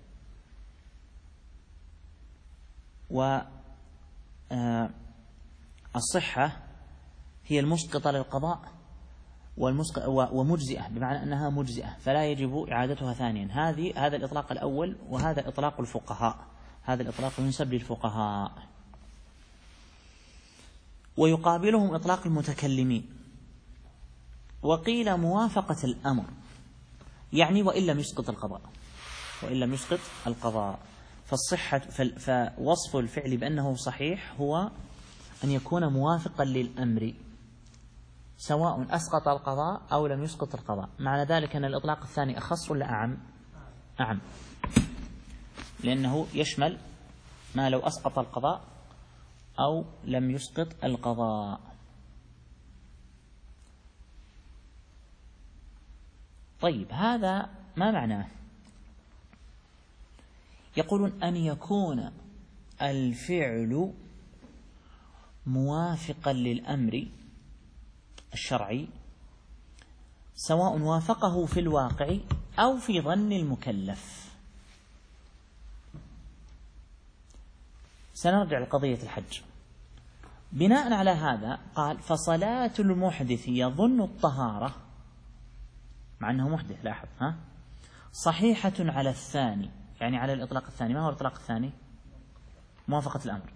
والصحة هي المسقطة للقضاء ومجزئة، بمعنى أنها مجزئة فلا يجب إعادتها ثانيا. هذه هذا الإطلاق الأول، وهذا إطلاق الفقهاء، هذا الإطلاق ينسب للفقهاء. ويقابلهم إطلاق المتكلمين. وقيل موافقة الأمر، يعني وإن لم يسقط القضاء، وإن لم يسقط القضاء. فالصحة فوصف الفعل بأنه صحيح هو أن يكون موافقا للأمر، سواء أسقط القضاء أو لم يسقط القضاء. معنى ذلك أن الإطلاق الثاني أخص ولا أعم؟ أعم، لأنه يشمل ما لو أسقط القضاء أو لم يسقط القضاء. طيب، هذا ما معناه؟ يقولون أن يكون الفعل موافقا للأمر الشرعي، سواء وافقه في الواقع أو في ظن المكلف. سنرجع لقضية الحج. بناء على هذا قال: فصلاة المحدث يظن الطهارة، مع أنه محدث، لاحظ ها، صحيحة على الثاني، يعني على الإطلاق الثاني. ما هو الإطلاق الثاني؟ موافقة الأمر.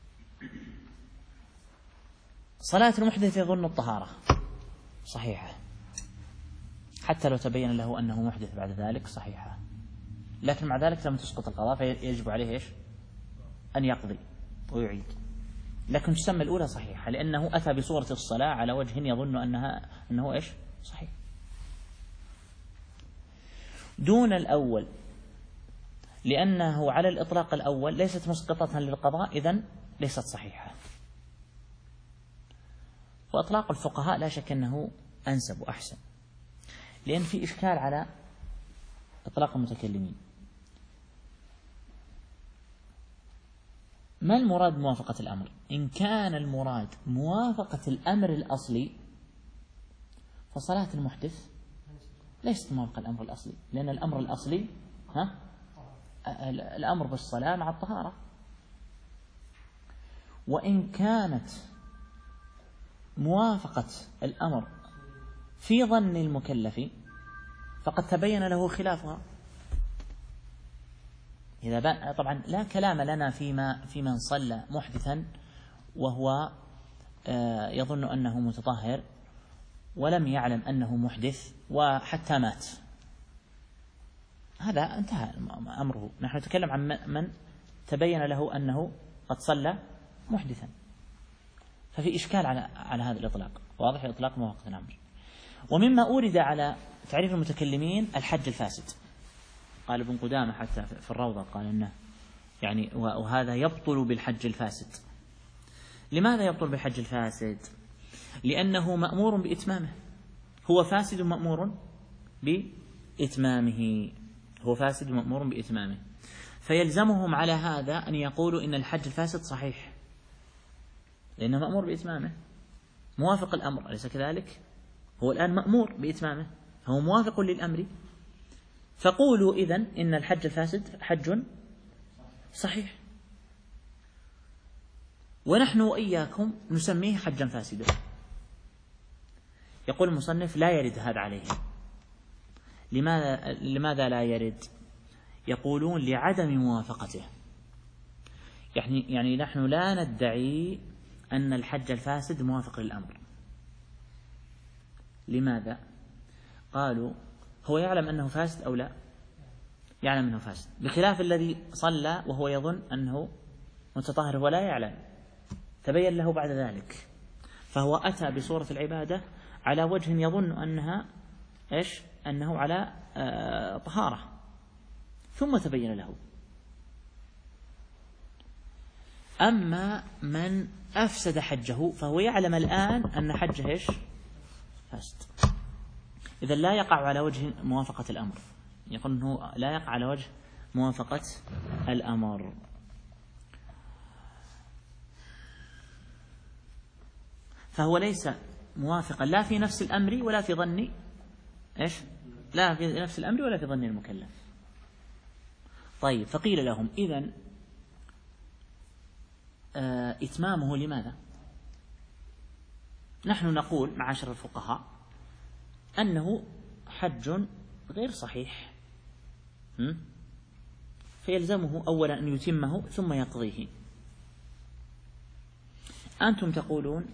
صلاة المحدث يظن الطهارة صحيحة، حتى لو تبين له أنه محدث بعد ذلك صحيحة، لكن مع ذلك لم تسقط القضاء، فيجب عليه إيش؟ أن يقضي ويعيد. لكن تسمى الأولى صحيحة لأنه أتى بصورة الصلاة على وجه يظن أنها أنه إيش؟ صحيح. دون الأول، لأنه على الإطلاق الأول ليست مسقطة للقضاء، إذن ليست صحيحة. وإطلاق الفقهاء لا شك أنه أنسب وأحسن، لأن في إشكال على إطلاق المتكلمين. ما المراد موافقة الأمر؟ إن كان المراد موافقة الأمر الأصلي فصلاة المحدث ليست موافقة الأمر الأصلي، لأن الأمر الأصلي ها الأمر بالصلاة مع الطهارة. وإن كانت موافقة الأمر في ظن المكلف فقد تبين له خلافها. إذا طبعا لا كلام لنا فيما في من صلى محدثا وهو يظن أنه متطهر ولم يعلم أنه محدث وحتى مات، هذا انتهى أمره. نحن نتكلم عن من تبين له أنه قد صلى محدثا، ففي إشكال على على هذا الإطلاق. واضح؟ إطلاق موافقة الأمر. ومما أورد على تعريف المتكلمين الحج الفاسد. قال ابن قدامة حتى في الروضة قال إنه يعني وهذا يبطل بالحج الفاسد. لماذا يبطل بالحج الفاسد؟ لأنه مأمور بإتمامه، هو فاسد مأمور بإتمامه، هو فاسد مأمور بإتمامه، فيلزمهم على هذا أن يقولوا إن الحج الفاسد صحيح، لأنه مأمور بإتمامه موافق الأمر، أليس كذلك؟ هو الآن مأمور بإتمامه، هو موافق للأمر، فقولوا إذن إن الحج الفاسد حج صحيح، ونحن وإياكم نسميه حجا فاسدا. يقول المصنف: لا يرد هذا عليه. لماذا لماذا لا يرد؟ يقولون لعدم موافقته. يعني يعني نحن لا ندعي أن الحج الفاسد موافق للأمر. لماذا؟ قالوا: هو يعلم أنه فاسد أو لا؟ يعلم أنه فاسد، بخلاف الذي صلى وهو يظن أنه متطهر ولا يعلم، تبين له بعد ذلك، فهو أتى بصورة العبادة على وجه يظن أنها إيش؟ أنه على آه طهارة، ثم تبين له. أما من أفسد حجه فهو يعلم الآن أن حجه إيش؟ فاسد. إذا لا يقع على وجه موافقة الأمر، يقول أنه لا يقع على وجه موافقة الأمر. فهو ليس موافقا لا في نفس الأمر ولا في ظن إيش؟ لا في نفس الأمر ولا في ظن المكلف. طيب، فقيل لهم إذن آه إتمامه لماذا؟ نحن نقول معاشر الفقهاء أنه حج غير صحيح، فيلزمه أولا أن يتمه ثم يقضيه. أنتم تقولون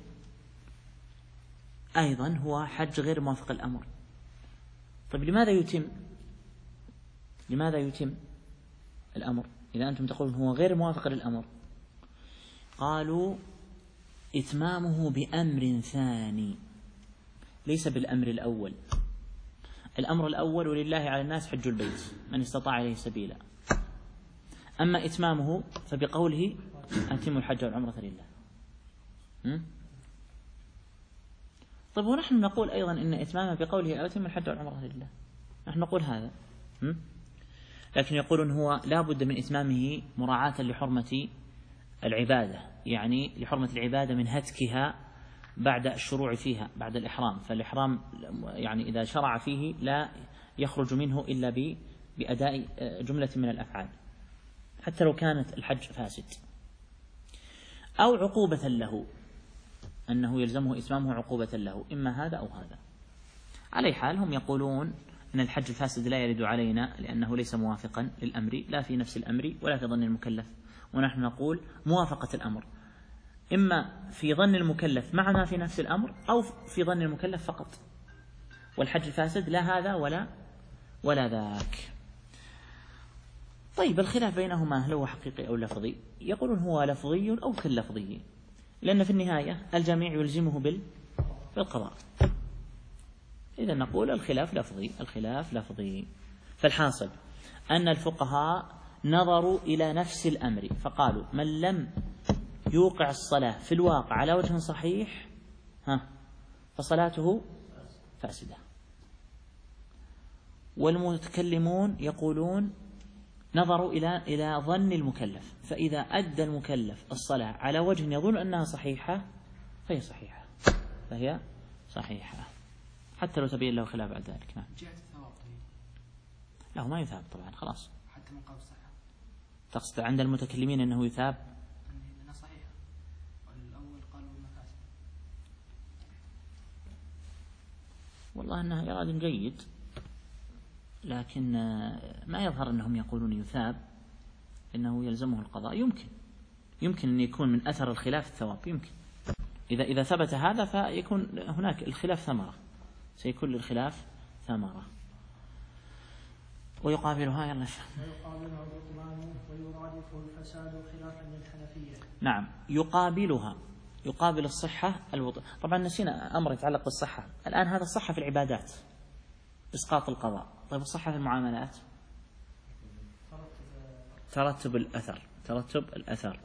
أيضا هو حج غير موافق الأمر. طيب لماذا يتم؟ لماذا يتم الأمر إذا أنتم تقولون هو غير موافق للأمر؟ قالوا إتمامه بأمر ثاني ليس بالأمر الأول. الأمر الأول ولله على الناس حج البيت من استطاع إليه سبيلا. أما إتمامه فبقوله أتم الحج والعمرة لله. م? طيب ونحن نقول أيضا إن إتمامه بقوله أتم الحج والعمرة لله، نحن نقول هذا، م? لكن يقولون هو لا بد من إتمامه مراعاة لحرمة العبادة، يعني لحرمة العبادة من هتكها بعد الشروع فيها بعد الإحرام. فالإحرام يعني إذا شرع فيه لا يخرج منه إلا بأداء جملة من الأفعال حتى لو كانت الحج فاسد، أو عقوبة له، أنه يلزمه إتمامه عقوبة له، إما هذا أو هذا. على حال هم يقولون أن الحج الفاسد لا يرد علينا لأنه ليس موافقا للأمر لا في نفس الأمر ولا في ظن المكلف، ونحن نقول موافقة الأمر إما في ظن المكلف مع ما في نفس الأمر أو في ظن المكلف فقط، والحج الفاسد لا هذا ولا ولا ذاك. طيب الخلاف بينهما هل هو حقيقي أو لفظي؟ يقولون هو لفظي أو كاللفظي، لأن في النهاية الجميع يلزمه بالقضاء. إذا نقول الخلاف لفظي الخلاف لفظي. فالحاصل أن الفقهاء نظروا إلى نفس الأمر فقالوا من لم يوقع الصلاة في الواقع على وجه صحيح ها فصلاته فاسدة. والمتكلمون يقولون نظروا إلى إلى ظن المكلف، فإذا أدى المكلف الصلاة على وجه يظن أنها صحيحة فهي صحيحة فهي صحيحة حتى لو تبين له خلاف بعد ذلك. نعم. جهة الثواب لا ما يثاب طبعا خلاص. حتى من قبل الصحة. تقصد عند المتكلمين أنه يثاب؟ أنها صحيحة، والأول قالوا المفاسد. والله أنها إراد جيد، لكن ما يظهر أنهم يقولون يثاب إنه يلزمه القضاء. يمكن يمكن أن يكون من أثر الخلاف الثواب، يمكن إذا إذا ثبت هذا فيكون هناك الخلاف ثمرة، سيكون للخلاف ثمرة. ويقابلها يلا ويقابلها البطلان ويرادفه الفساد خلافا للحنفية. نعم، يقابلها يقابل الصحة البطلان. طبعا نسينا أمر يتعلق بالصحة. الآن هذا الصحة في العبادات إسقاط القضاء. طيب الصحة في المعاملات ترتب الأثر ترتب الأثر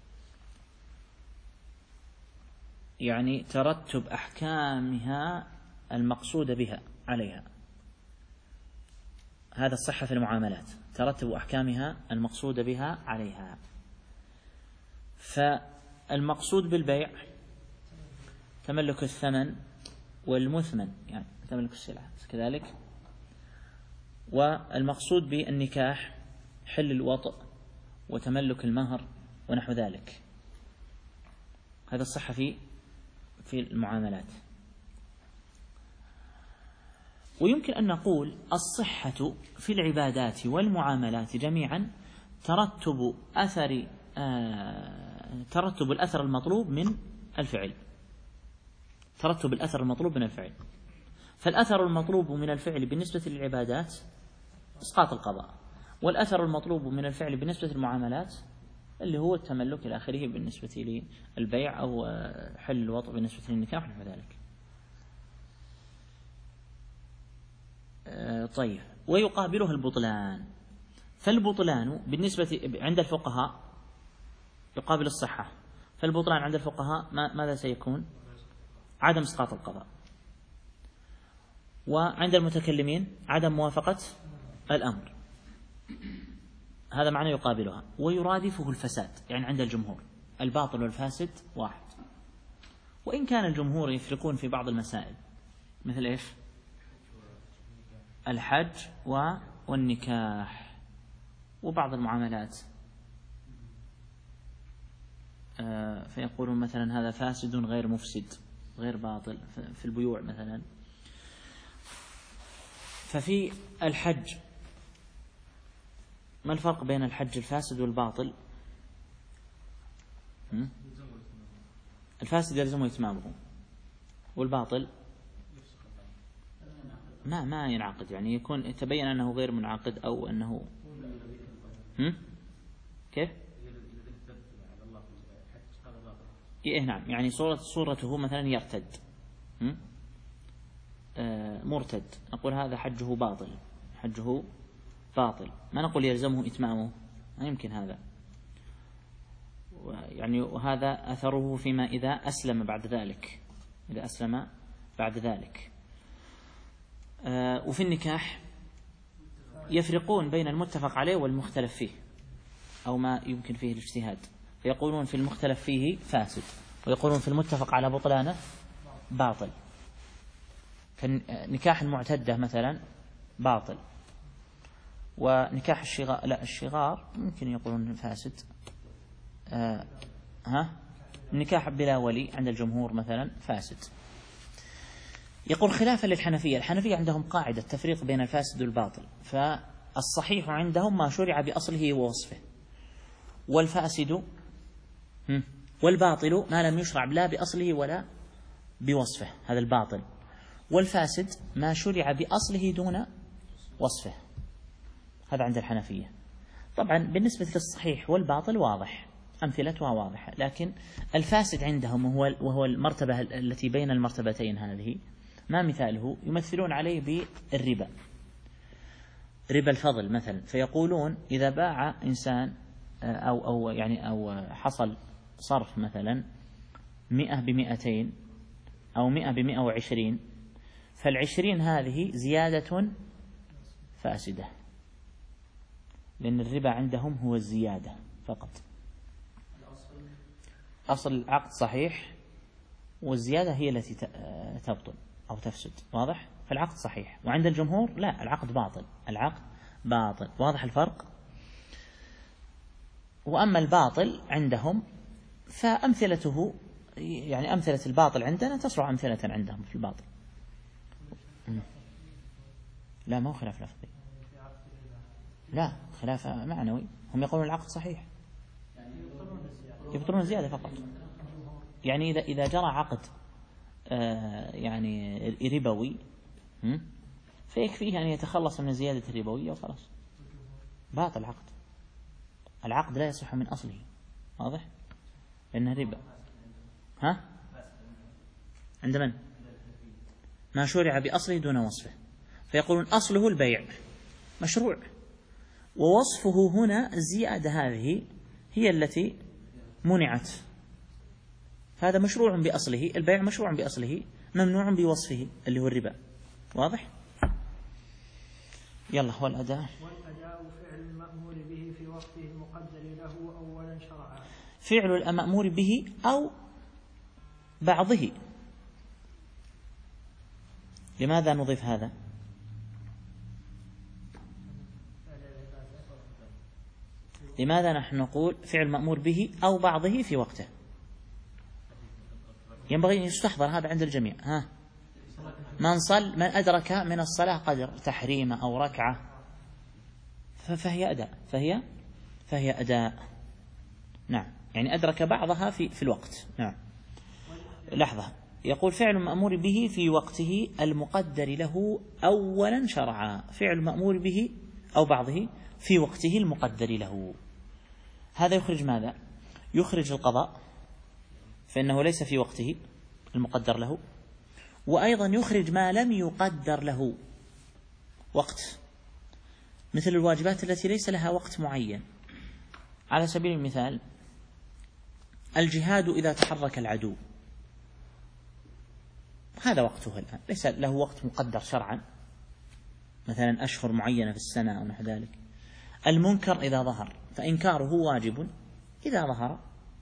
يعني ترتب أحكامها المقصود بها عليها. هذا الصحة في المعاملات ترتب أحكامها المقصود بها عليها. فالمقصود بالبيع تملك الثمن والمثمن، يعني تملك السلعة كذلك. والمقصود بالنكاح حل الوطء وتملك المهر ونحو ذلك. هذا الصحة في في المعاملات. ويمكن أن نقول الصحة في العبادات والمعاملات جميعا ترتب أثر آه ترتب الأثر المطلوب من الفعل ترتب الأثر المطلوب من الفعل. فالأثر المطلوب من الفعل بالنسبة للعبادات إسقاط القضاء، والأثر المطلوب من الفعل بالنسبة للمعاملات اللي هو التملك إلى آخره بالنسبة للبيع أو حل الوطء بالنسبة للنكاح ونحو ذلك. طيب، ويقابله البطلان. فالبطلان بالنسبة عند الفقهاء يقابل الصحة، فالبطلان عند الفقهاء ماذا سيكون؟ عدم إسقاط القضاء. وعند المتكلمين عدم موافقة الأمر، هذا معنى يقابلها. ويرادفه الفساد، يعني عند الجمهور الباطل والفاسد واحد، وإن كان الجمهور يفرقون في بعض المسائل مثل إيش؟ الحج والنكاح وبعض المعاملات، فيقولون مثلا هذا فاسد غير مفسد غير باطل في البيوع مثلا. ففي الحج ما الفرق بين الحج الفاسد والباطل؟ الفاسد يلزمه إتمامه، والباطل ما ما ينعقد، يعني يكون تبين أنه غير منعقد أو أنه هم؟ كيف؟ إيه نعم، يعني صورة صورته مثلا يرتد آه مرتد، نقول هذا حجه باطل، حجه باطل، ما نقول يلزمه إتمامه، ما يمكن هذا. يعني وهذا أثره فيما إذا أسلم بعد ذلك، إذا أسلم بعد ذلك. آه وفي النكاح يفرقون بين المتفق عليه والمختلف فيه أو ما يمكن فيه الاجتهاد، فيقولون في المختلف فيه فاسد، ويقولون في المتفق على بطلانه باطل. فنكاح المعتدة مثلا باطل، ونكاح الشغار لا الشغار ممكن يقولون فاسد. آه ها النكاح بلا ولي عند الجمهور مثلا فاسد. يقول خلافا للحنفية، الحنفية عندهم قاعدة تفريق بين الفاسد والباطل، فالصحيح عندهم ما شرع بأصله ووصفه، والفاسد والباطل ما لم يشرع لا بأصله ولا بوصفه، هذا الباطل. والفاسد ما شرع بأصله دون وصفه، هذا عند الحنفية. طبعا بالنسبة للصحيح والباطل واضح، أمثلتها واضحة، لكن الفاسد عندهم وهو, وهو المرتبة التي بين المرتبتين هذه، ما مثاله؟ يمثلون عليه بالربا، ربا الفضل مثلا. فيقولون إذا باع إنسان أو أو يعني أو حصل صرف مثلا مئة بمئتين أو مئة بمئة وعشرين، فالعشرين هذه زيادة فاسدة، لأن الربا عندهم هو الزيادة فقط. أصل العقد صحيح والزيادة هي التي تبطل أو تفسد، واضح؟ فالعقد صحيح، وعند الجمهور لا، العقد باطل، العقد باطل، واضح الفرق؟ وأما الباطل عندهم فأمثلته، يعني أمثلة الباطل عندنا تصرع أمثلة عندهم في الباطل. لا ما هو خلاف لفظي، لا خلاف معنوي، هم يقولون العقد صحيح، يبطلون الزيادة فقط. يعني إذا إذا جرى عقد آه يعني ربوي فيكفيه أن يتخلص من الزيادة الربوية وخلاص، باطل العقد، العقد لا يصح من أصله، واضح؟ لأنه ربا. ها؟ عند من؟ ما شرع بأصله دون وصفه، فيقولون أصله البيع مشروع، ووصفه هنا الزيادة هذه هي التي منعت، هذا مشروع بأصله، البيع مشروع بأصله ممنوع بوصفه اللي هو الربا، واضح؟ يلا هو الأداء. والأداء فعل المأمور به في وقته المقدر له أولا شرعا، فعل المأمور به أو بعضه. لماذا نضيف هذا؟ لماذا نحن نقول فعل مأمور به أو بعضه في وقته؟ ينبغي أن يستحضر هذا عند الجميع. ها من صل من أدرك من الصلاة قدر تحريمة أو ركعة فهي أداء، فهي فهي أداء. نعم، يعني أدرك بعضها في في الوقت. نعم. لحظة، يقول فعل مأمور به في وقته المقدر له أولا شرعا، فعل مأمور به أو بعضه في وقته المقدر له، هذا يخرج ماذا؟ يخرج القضاء فإنه ليس في وقته المقدر له، وأيضا يخرج ما لم يقدر له وقت، مثل الواجبات التي ليس لها وقت معين. على سبيل المثال الجهاد إذا تحرك العدو، هذا وقته الآن، ليس له وقت مقدر شرعا، مثلا أشهر معينة في السنة أو نحو ذلك. المنكر إذا ظهر فإنكاره واجب إذا ظهر.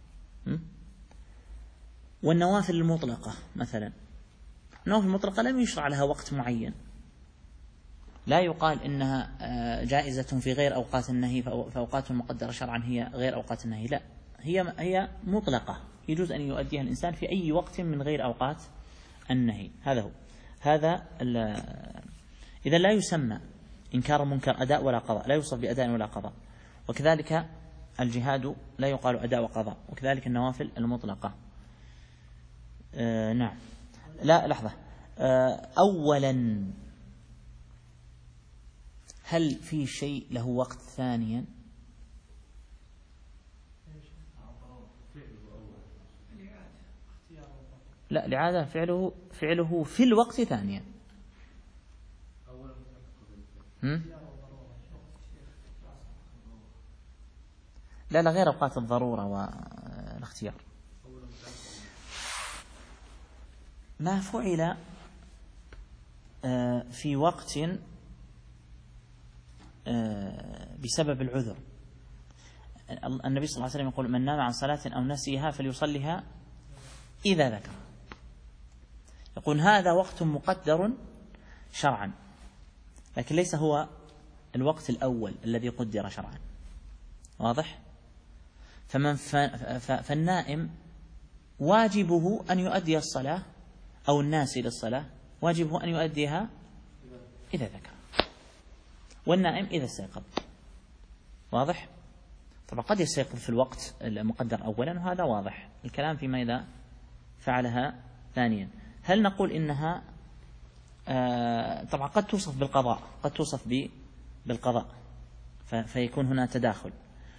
والنوافل المطلقة مثلا، النوافل المطلقة لم يشرع لها وقت معين، لا يقال إنها جائزة في غير أوقات النهي فأوقات المقدرة شرعا هي غير أوقات النهي، لا، هي هي مطلقة، يجوز أن يؤديها الإنسان في أي وقت من غير أوقات النهي. هذا هو هذا. إذا لا يسمى إنكار منكر أداء ولا قضاء، لا يوصف بأداء ولا قضاء. وكذلك الجهاد لا يقال أداء وقضاء، وكذلك النوافل المطلقة. آه نعم. لا لحظة. آه أولا، هل في شيء له وقت ثانيا؟ لا، الإعادة فعله فعله في الوقت ثانيا. لا لا، غير أوقات الضرورة والاختيار. ما فعل في وقت بسبب العذر، النبي صلى الله عليه وسلم يقول: من نام عن صلاة أو نسيها فليصليها إذا ذكر. يقول هذا وقت مقدر شرعا، لكن ليس هو الوقت الأول الذي قدر شرعا. واضح؟ فمن فالنائم واجبه أن يؤدي الصلاة، أو الناس إلى الصلاة واجبه أن يؤديها إذا ذكر، والنائم إذا استيقظ. واضح؟ طبعا قد يستيقظ في الوقت المقدر أولا، وهذا واضح. الكلام فيما إذا فعلها ثانيا. هل نقول إنها آه طبعا قد توصف بالقضاء، قد توصف بالقضاء فيكون هنا تداخل،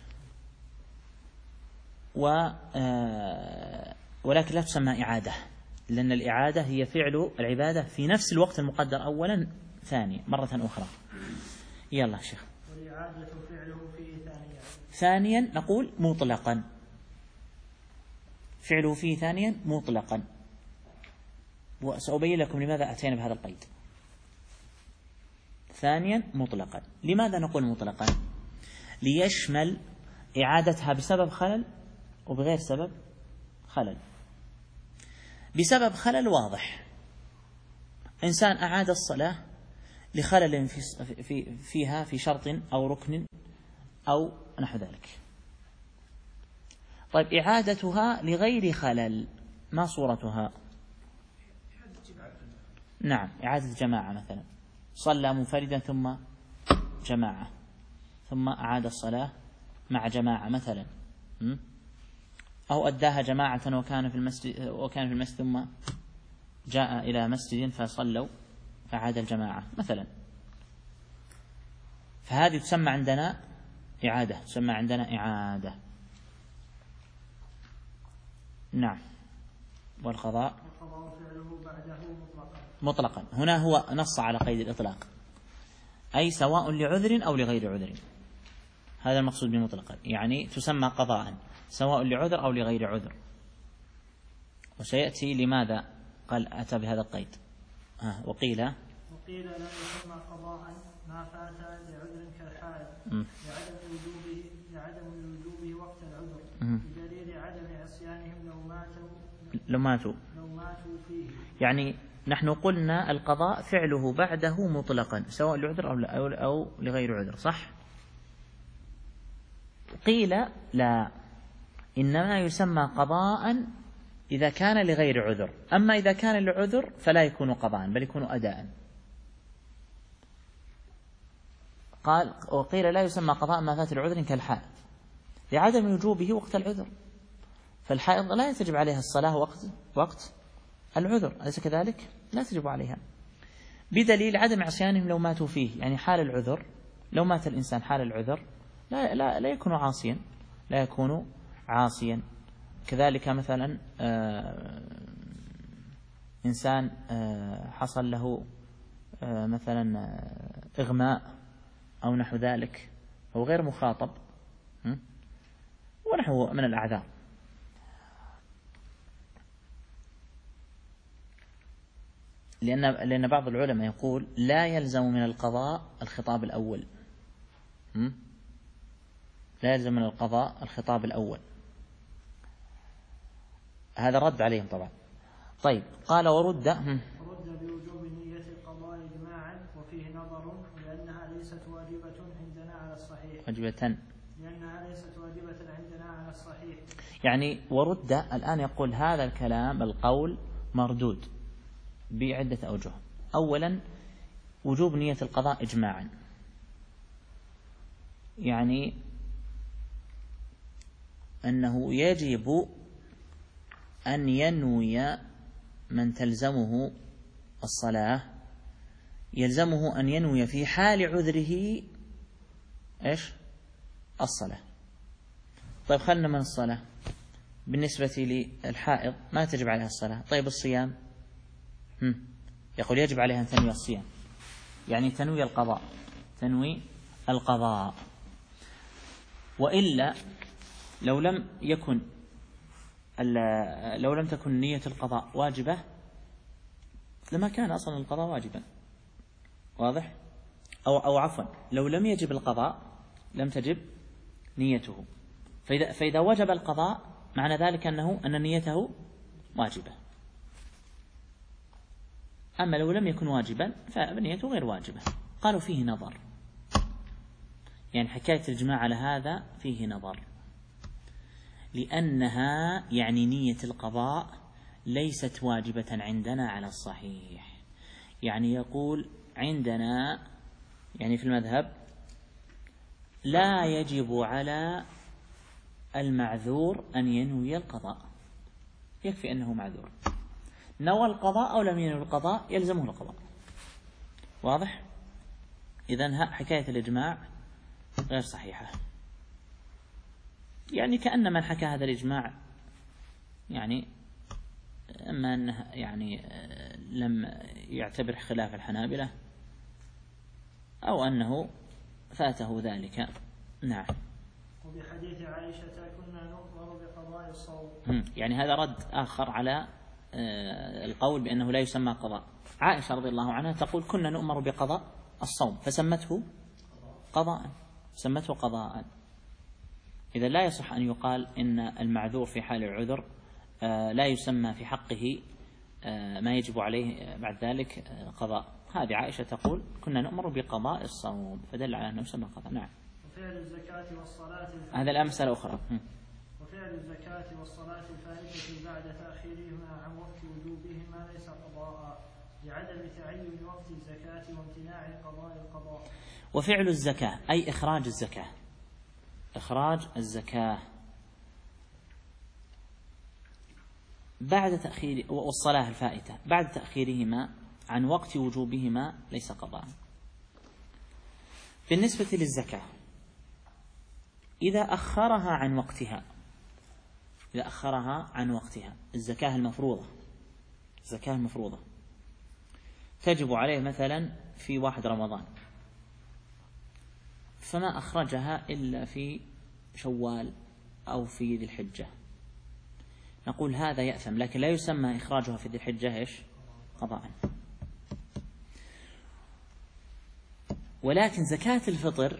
و آه ولكن لا تسمى إعادة، لأن الإعادة هي فعل العبادة في نفس الوقت المقدر أولا ثانيا مرة أخرى. يلا شيخ. والإعادة فعله فيه ثانيا. ثانيا نقول مطلقا، فعله فيه ثانيا مطلقا، وسأبين لكم لماذا أتينا بهذا القيد. ثانيا مطلقا. لماذا نقول مطلقا؟ ليشمل إعادتها بسبب خلل وبغير سبب خلل. بسبب خلل واضح، إنسان أعاد الصلاة لخلل في في فيها في شرط أو ركن أو نحو ذلك. طيب إعادتها لغير خلل ما صورتها؟ نعم، إعادة جماعة مثلا، صلى منفردا ثم جماعة، ثم أعاد الصلاة مع جماعة مثلا، أو أداها جماعة وكان في المسجد وكان في المسجد ثم جاء إلى مسجد فصلوا فعاد الجماعة مثلا. فهذه تسمى عندنا إعادة، تسمى عندنا إعادة. نعم. والقضاء فعله بعده مطلقا. مطلقا. هنا هو نص على قيد الإطلاق، أي سواء لعذر أو لغير عذر، هذا المقصود بمطلقا، يعني تسمى قضاء سواء لعذر أو لغير عذر. وسيأتي لماذا قال أتى بهذا القيد. آه وقيل وقيل لا يسمى قضاء ما فات لعذر كالحائض لعدم وجوبه لعدم وجوبه وقت العذر بدليل عدم عصيانهم لو ماتوا لو ماتوا لو ماتوا فيه. يعني نحن قلنا القضاء فعله بعده مطلقا سواء لعذر أو, أو, أو لغير عذر، صح؟ قيل لا، إنما يسمى قضاء إذا كان لغير عذر، أما إذا كان لعذر فلا يكون قضاء بل يكون أداء. قال وقيل لا يسمى قضاء ما فات لعذر كالحائض لعدم وجوبه وقت العذر، فالحائض لا يجب عليها الصلاة وقت وقت العذر، أليس كذلك؟ لا تجب عليها، بدليل عدم عصيانهم لو ماتوا فيه، يعني حال العذر لو مات الإنسان حال العذر لا لا لا يكون عاصيا، لا يكون عاصيا. كذلك مثلا آه إنسان آه حصل له آه مثلا آه إغماء أو نحو ذلك، أو غير مخاطب ونحو من الأعذار، لأن لأن بعض العلماء يقول لا يلزم من القضاء الخطاب الأول. لا يلزم من القضاء الخطاب الأول. هذا رد عليهم طبعا. طيب قال ورد ورد بوجوب نية القضاء إجماعا وفيه نظر لأنها ليست واجبة عندنا على الصحيح. واجبة لأنها ليست واجبة عندنا على الصحيح. يعني ورد الآن يقول هذا الكلام القول مردود بعدة أوجه. أولا وجوب نية القضاء إجماعا، يعني أنه يجب أن ينوي من تلزمه الصلاة، يلزمه أن ينوي في حال عذره إيش؟ الصلاة. طيب خلنا من الصلاة، بالنسبة للحائض ما تجب عليها الصلاة. طيب الصيام هم. يقول يجب عليها أن تنوي الصيام، يعني تنوي القضاء، تنوي القضاء. وإلا لو لم يكن لو لم تكن نية القضاء واجبة لما كان أصلا القضاء واجبا. واضح؟ أو أو عفوا لو لم يجب القضاء لم تجب نيته. فإذا فإذا وجب القضاء معنى ذلك أنه أن نيته واجبة. أما لو لم يكن واجبا فنيته غير واجبة. قالوا فيه نظر، يعني حكاية الإجماع على هذا فيه نظر، لأنها يعني نية القضاء ليست واجبة عندنا على الصحيح. يعني يقول عندنا يعني في المذهب لا يجب على المعذور أن ينوي القضاء، يكفي أنه معذور، نوى القضاء أو لم ينوي القضاء يلزمه القضاء. واضح؟ إذن حكاية الإجماع غير صحيحة. يعني كأن من حكى هذا الإجماع يعني أما أنه يعني لم يعتبر خلاف الحنابلة أو أنه فاته ذلك. نعم. وبحديث عائشة كنا نؤمر بقضاء الصوم. يعني هذا رد آخر على القول بأنه لا يسمى قضاء. عائشة رضي الله عنها تقول كنا نؤمر بقضاء الصوم فسمته قضاء، سمته قضاء. إذا لا يصح أن يقال إن المعذور في حال العذر لا يسمى في حقه ما يجب عليه بعد ذلك قضاء. هذه عائشة تقول كنا نؤمر بقضاء الصوم فدل على أنه يسمى قضاء. نعم. وفعل الزكاة والصلاة هذا الأمثلة أخرى. وفعل الزكاة والصلاة الفائتة بعد تأخيرهما عن وقت وجوبهما ليس قضاء لعدم تعين وقت الزكاة وامتناع قضاء القضاء. وفعل الزكاة أي إخراج الزكاة، إخراج الزكاة بعد تأخير والصلاة الفائتة بعد تأخيرهما عن وقت وجوبهما ليس قضاء. بالنسبة للزكاة إذا أخرها عن وقتها، إذا أخرها عن وقتها الزكاة المفروضة، الزكاة المفروضة تجب عليه مثلا في واحد رمضان فما أخرجها إلا في شوال أو في ذي الحجة، نقول هذا يأثم، لكن لا يسمى إخراجها في ذي الحجة إيش؟ قضاء. ولكن زكاة الفطر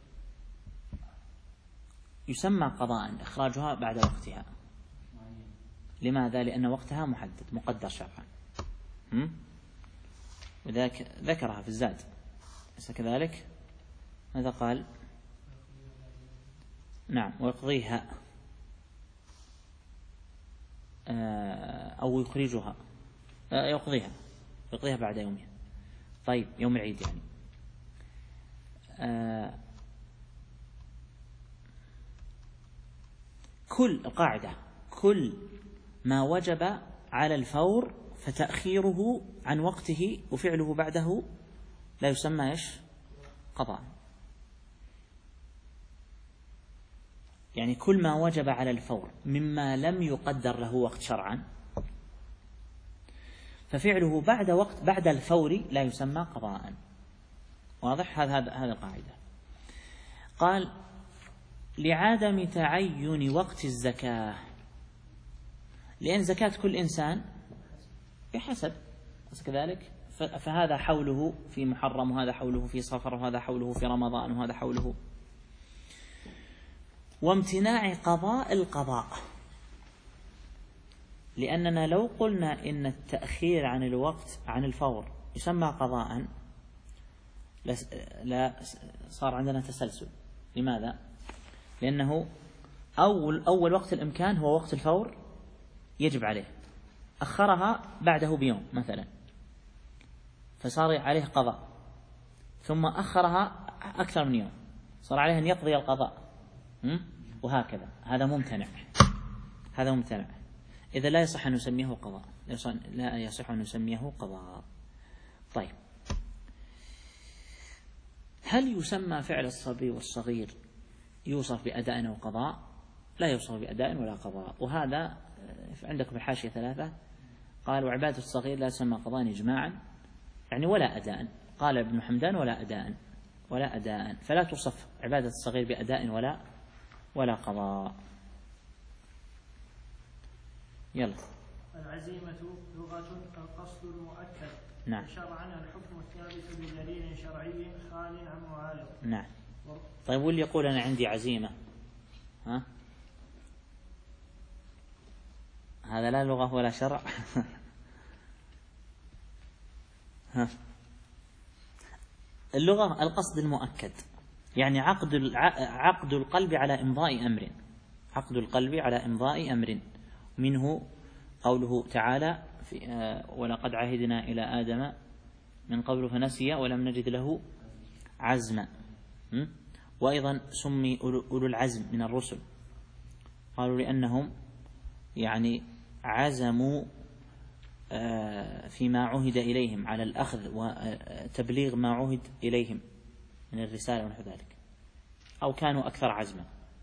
يسمى قضاء إخراجها بعد وقتها. لماذا؟ لأن وقتها محدد مقدر شرعا، وذاك ذكرها في الزاد. ليس كذلك؟ ماذا قال؟ نعم. ويقضيها أو يخرجها، يقضيها يقضيها بعد يومها. طيب يوم العيد يعني. كل القاعدة كل ما وجب على الفور فتأخيره عن وقته وفعله بعده لا يسمى إيش؟ قضاء. يعني كل ما وجب على الفور مما لم يقدر له وقت شرعا ففعله بعد وقت بعد الفور لا يسمى قضاء. واضح؟ هذا هذا هذا القاعدة. قال لعدم تعين وقت الزكاة، لأن زكاة كل إنسان بحسب كذلك. فهذا حوله في محرم، وهذا حوله في صفر، وهذا حوله في رمضان، وهذا حوله. وامتناع قضاء القضاء، لأننا لو قلنا إن التأخير عن الوقت عن الفور يسمى قضاء لا صار عندنا تسلسل. لماذا؟ لأنه أول أول وقت الإمكان هو وقت الفور يجب عليه، أخرها بعده بيوم مثلا فصار عليه قضاء، ثم أخرها أكثر من يوم صار عليه أن يقضي القضاء، وهكذا. هذا ممتنع، هذا ممتنع. إذا لا يصح أن نسميه قضاء، لا يصح أن نسميه قضاء. طيب، هل يسمى فعل الصبي والصغير يوصف بأداء أو قضاء؟ لا يوصف بأداء ولا قضاء. وهذا عندكم في الحاشية ثلاثة قال: وعبادة الصغير لا تسمى قضاء إجماعا، يعني ولا أداء. قال ابن حمدان: ولا أداء، ولا أداء، فلا توصف عبادة الصغير بأداء ولا ولا قضاء. يلا. العزيمة لغة القصد المؤكد. نعم. شرعا الحكم الثابت بدليل شرعي خال عن معارض. نعم. طيب، واللي يقول أنا عندي عزيمة، ها هذا لا لغة ولا شرع. ها اللغة القصد المؤكد، يعني عقد عقد القلب على إمضاء أمر، عقد القلب على إمضاء أمر. منه قوله تعالى: في ولقد عهدنا إلى آدم من قبل فنسي ولم نجد له عزما. وأيضا سمي أولو العزم من الرسل، قالوا لأنهم يعني عزموا فيما عهد إليهم على الأخذ وتبليغ ما عهد إليهم من الرسالة ونحو ذلك، أو كانوا أكثر عزما.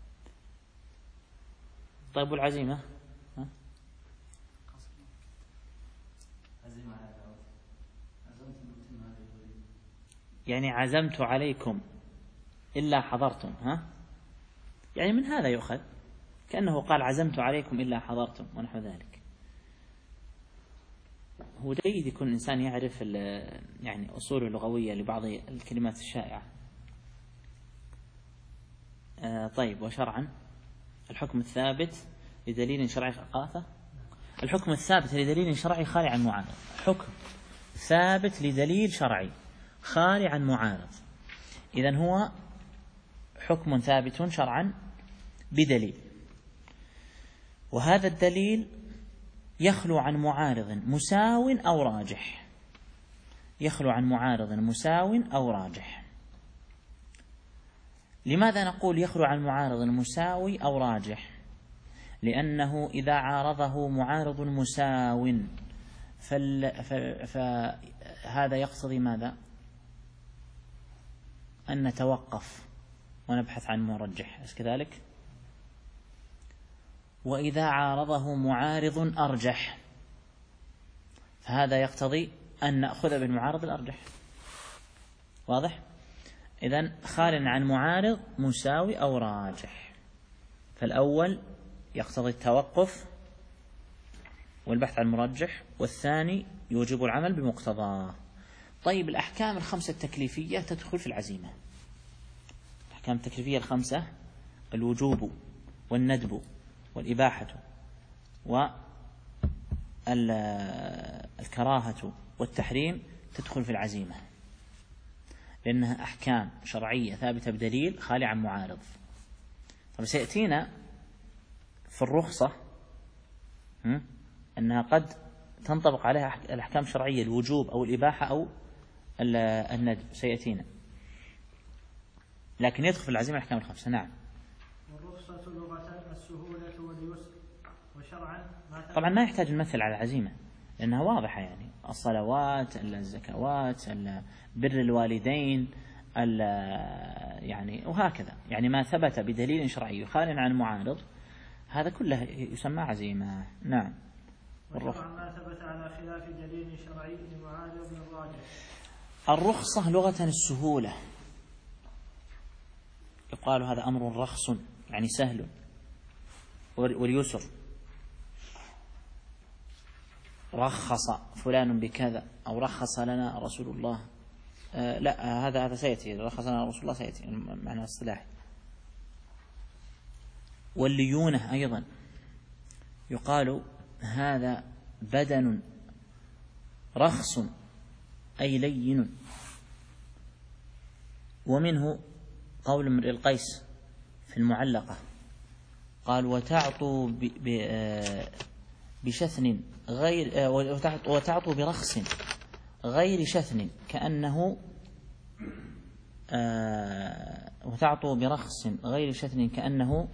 طيب، والعزيمة يعني عزمت عليكم إلا حضرتم، ها يعني من هذا يؤخذ كأنه قال عزمت عليكم إلا حضرتم ونحو ذلك. هو جيد يكون الإنسان يعرف يعني أصول اللغوية لبعض الكلمات الشائعة. آه طيب، وشرعا الحكم الثابت لدليل شرعي قاطع. الحكم الثابت لدليل شرعي خالي عن معارض. حكم ثابت لدليل شرعي خالي عن معارض، إذن هو حكم ثابت شرعا بدليل، وهذا الدليل يخلو عن معارض مساو أو راجح، يخلو عن معارض مساو أو راجح. لماذا نقول يخلو عن معارض مساوي أو راجح؟ لأنه إذا عارضه معارض مساو فهذا يقتضي ماذا؟ أن نتوقف ونبحث عن مرجح، أليس كذلك؟ وإذا عارضه معارض أرجح فهذا يقتضي أن نأخذ بالمعارض الأرجح. واضح؟ إذن خال عن معارض مساوي أو راجح، فالأول يقتضي التوقف والبحث عن مرجح، والثاني يوجب العمل بمقتضاه. طيب، الأحكام الخمسة التكليفية تدخل في العزيمة. الأحكام التكليفية الخمسة: الوجوب والندب والإباحة والكراهة والتحريم تدخل في العزيمة، لأنها أحكام شرعية ثابتة بدليل خالي عن معارض. طب سيأتينا في الرخصة أنها قد تنطبق عليها الأحكام الشرعية، الوجوب أو الإباحة أو الندب، سيأتينا، لكن يدخل في العزيمة الأحكام الخمسة. نعم. والرخصة لغة السهولة واليسر، وشرعا طبعا ما يحتاج نمثل على العزيمة لأنها واضحة، يعني الصلوات، الزكوات، بر الوالدين، يعني وهكذا، يعني ما ثبت بدليل شرعي خال عن معارض هذا كله يسمى عزيمة. نعم. وشرعا ما ثبت على خلاف دليل شرعي لمعارض الراجح. الرخصة لغة السهولة، يقال هذا أمر رخص يعني سهل، واليسر رخص فلان بكذا أو رخص لنا رسول الله، آه لا هذا هذا سيأتي، رخص لنا رسول الله سيأتي معنى اصطلاحي. والليونة أيضا يقال هذا بدن رخص أي لين. ومنه قول امرئ القيس في المعلقة قال وتعطوا بشثن غير وتعطوا برخص غير شثن كأنه وتعطوا برخص غير شثن كأنه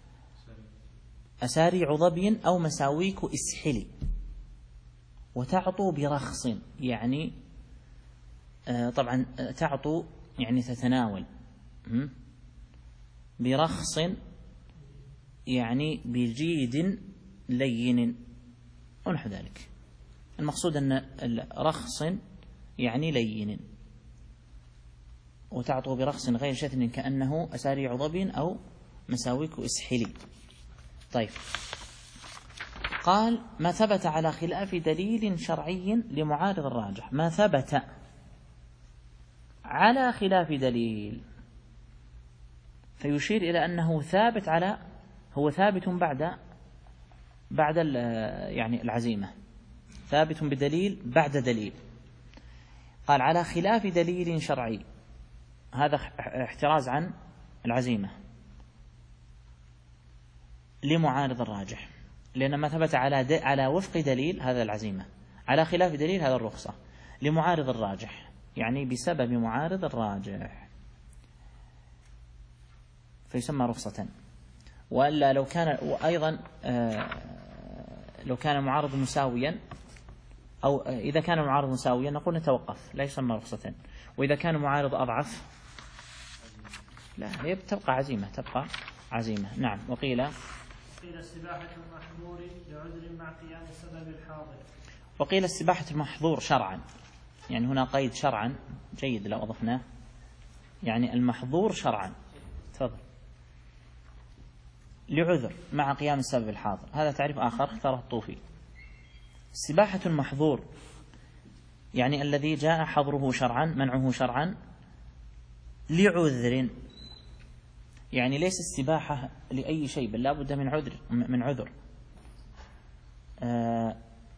أساريع ظبي أو مساويك إسحلي. وتعطوا برخص يعني طبعا تعطوا يعني تتناول، برخص يعني بجيد لين ونحو ذلك. المقصود أن الرخص يعني لين. وتعطوا برخص غير شثن كأنه أساريع ظبي أو مساويك إسحلي. طيب قال ما ثبت على خلاف دليل شرعي لمعارض الراجح. ما ثبت على خلاف دليل فيشير إلى أنه ثابت على هو ثابت بعد بعد يعني العزيمة، ثابت بدليل بعد دليل. قال على خلاف دليل شرعي، هذا احتراز عن العزيمة لمعارض الراجح، لأن ما ثبت على على وفق دليل هذا العزيمة، على خلاف دليل هذا الرخصة، لمعارض الراجح يعني بسبب معارض الراجح فيسمى رخصة. وإلا لو كان وأيضا لو كان المعارض مساويا أو إذا كان المعارض مساويا نقول نتوقف لا يسمى رخصة، وإذا كان معارض أضعف لا هي تبقى عزيمة تبقى عزيمة. نعم. وقيل قيل استباحة المحظور لعذر مع قيام السبب الحاضر. وقيل استباحة المحظور شرعا، يعني هنا قيد شرعا جيد لو أضفناه، يعني المحظور شرعا تفضل لعذر مع قيام السبب الحاضر. هذا تعريف آخر اختاره الطوفي. استباحة المحظور يعني الذي جاء حظره شرعا منعه شرعا لعذر، يعني ليس استباحة لأي شيء بل لا بد من عذر من عذر آه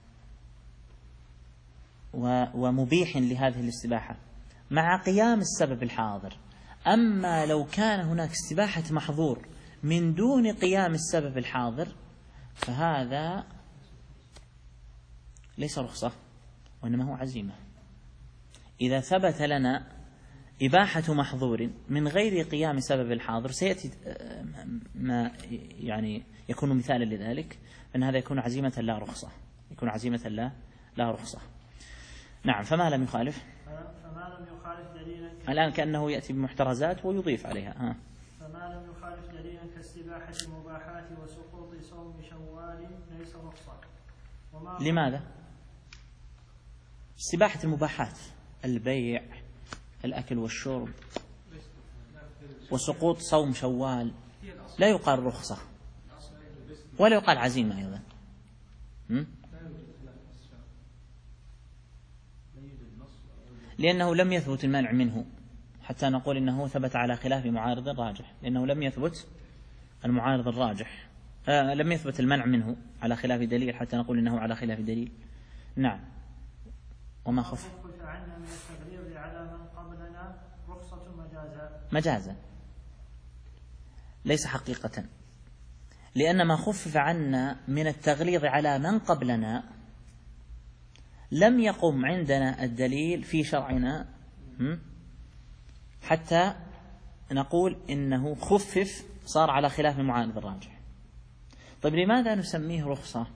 ومبيح لهذه الاستباحة مع قيام السبب الحاضر. أما لو كان هناك استباحة محظور من دون قيام السبب الحاضر فهذا ليس رخصة وإنما هو عزيمة. إذا ثبت لنا إباحة محظور من غير قيام سبب الحاضر سيأتي ما يعني يكون مثالا لذلك، أن هذا يكون عزيمة لا رخصة، يكون عزيمة لا لا رخصة. نعم. فما لم يخالف فما لم يخالف دليلا الآن كأنه يأتي بمحترزات ويضيف عليها. ها. فما لم يخالف دليلا كاستباحة المباحات وسقوط صوم شوال ليس رخصة. لماذا؟ استباحة المباحات البيع الأكل والشرب وسقوط صوم شوال لا يقال رخصة ولا يقال عزيمة أيضا. لأنه لم يثبت المنع منه حتى نقول إنه ثبت على خلاف معارض الراجح، لأنه لم يثبت المعارض الراجح آه لم يثبت المنع منه على خلاف دليل حتى نقول إنه على خلاف دليل. نعم. وما خف عنا من التغليظ على من قبلنا رخصة مجازا مجازا ليس حقيقة، لأن ما خفف عنا من التغليظ على من قبلنا لم يقم عندنا الدليل في شرعنا حتى نقول إنه خفف صار على خلاف معارض الراجح. طيب لماذا نسميه رخصة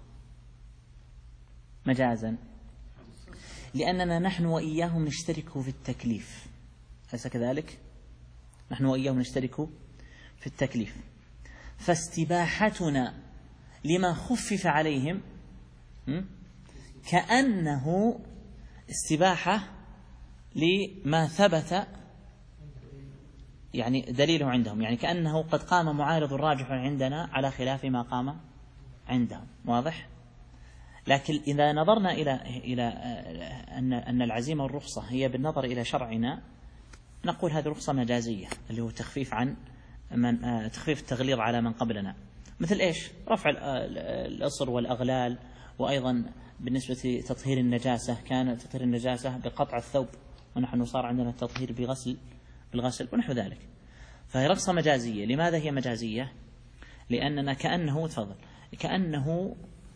مجازا؟ لأننا نحن وإياهم نشترك في التكليف، أليس كذلك؟ نحن وإياهم نشترك في التكليف، فاستباحتنا لما خفف عليهم كأنه استباحة لما ثبت يعني دليله عندهم، يعني كأنه قد قام معارض الراجح عندنا على خلاف ما قام عندهم. واضح؟ لكن إذا نظرنا إلى إلى أن أن العزيمة والرخصة هي بالنظر إلى شرعنا، نقول هذه رخصة مجازية، اللي هو تخفيف عن من تخفيف التغليظ على من قبلنا، مثل إيش؟ رفع الأصر والأغلال، وأيضا بالنسبة لتطهير النجاسة كان تطهير النجاسة بقطع الثوب، ونحن صار عندنا التطهير بغسل بالغسل ونحو ذلك. فهي رخصة مجازية. لماذا هي مجازية؟ لأننا كأنه تفضل كأنه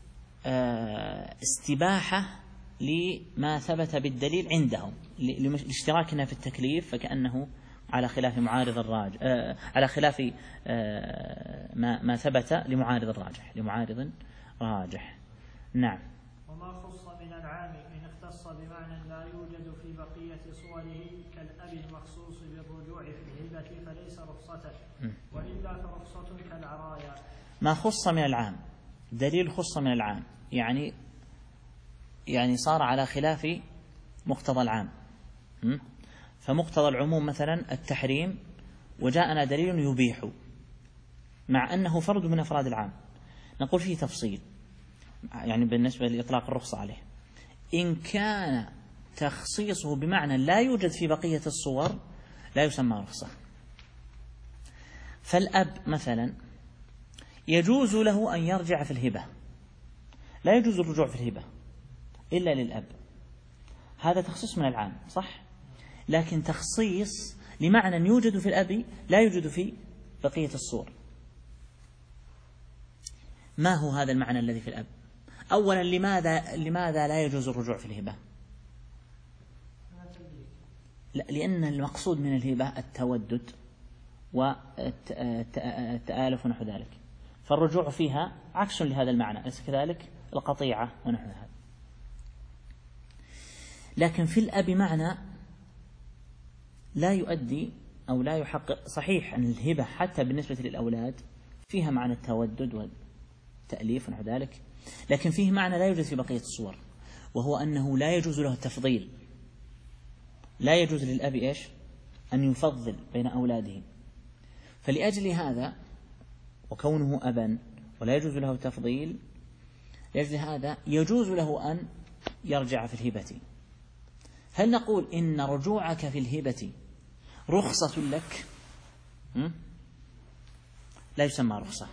استباحة لما ثبت بالدليل عندهم، لاشتراكنا في التكليف، فكأنه على خلاف معارض الراجح، على خلاف ما ما ثبت لمعارض الراجح لمعارض راجح. نعم. وما خص من العام إن اختص بمعنى لا يوجد في بقية صوره كالأب المخصوص بالرجوع في الهبة فليس رخصة، وإلا فرخصة كالعرايا. ما خص من العام، دليل خص من العام، يعني يعني صار على خلاف مقتضى العام. فمقتضى العموم مثلا التحريم، وجاءنا دليل يبيح مع أنه فرد من أفراد العام، نقول فيه تفصيل يعني بالنسبة لإطلاق الرخصة عليه. إن كان تخصيصه بمعنى لا يوجد في بقية الصور لا يسمى رخصة. فالأب مثلا يجوز له أن يرجع في الهبة، لا يجوز الرجوع في الهبة إلا للأب، هذا تخصيص من العام صح، لكن تخصيص لمعنى يوجد في الأب لا يوجد في بقية الصور. ما هو هذا المعنى الذي في الأب؟ أولا لماذا لماذا لا يجوز الرجوع في الهبة؟ لا، لأن المقصود من الهبة التودد والتآلف ونحو ذلك، فالرجوع فيها عكس لهذا المعنى، أليس كذلك؟ القطيعة ونحو هذا. لكن في الأب معنى لا يؤدي أو لا يحقق. صحيح أن الهبة حتى بالنسبة للأولاد فيها معنى التودد والتأليف ونحو ذلك، لكن فيه معنى لا يوجد في بقية الصور، وهو أنه لا يجوز له التفضيل. لا يجوز للأب إيش؟ أن يفضل بين أولاده. فلأجل هذا وكونه أبا ولا يجوز له التفضيل، لأجل هذا يجوز له أن يرجع في الهبة. هل نقول إن رجوعك في الهبة رخصة لك؟ لا يسمى رخصة.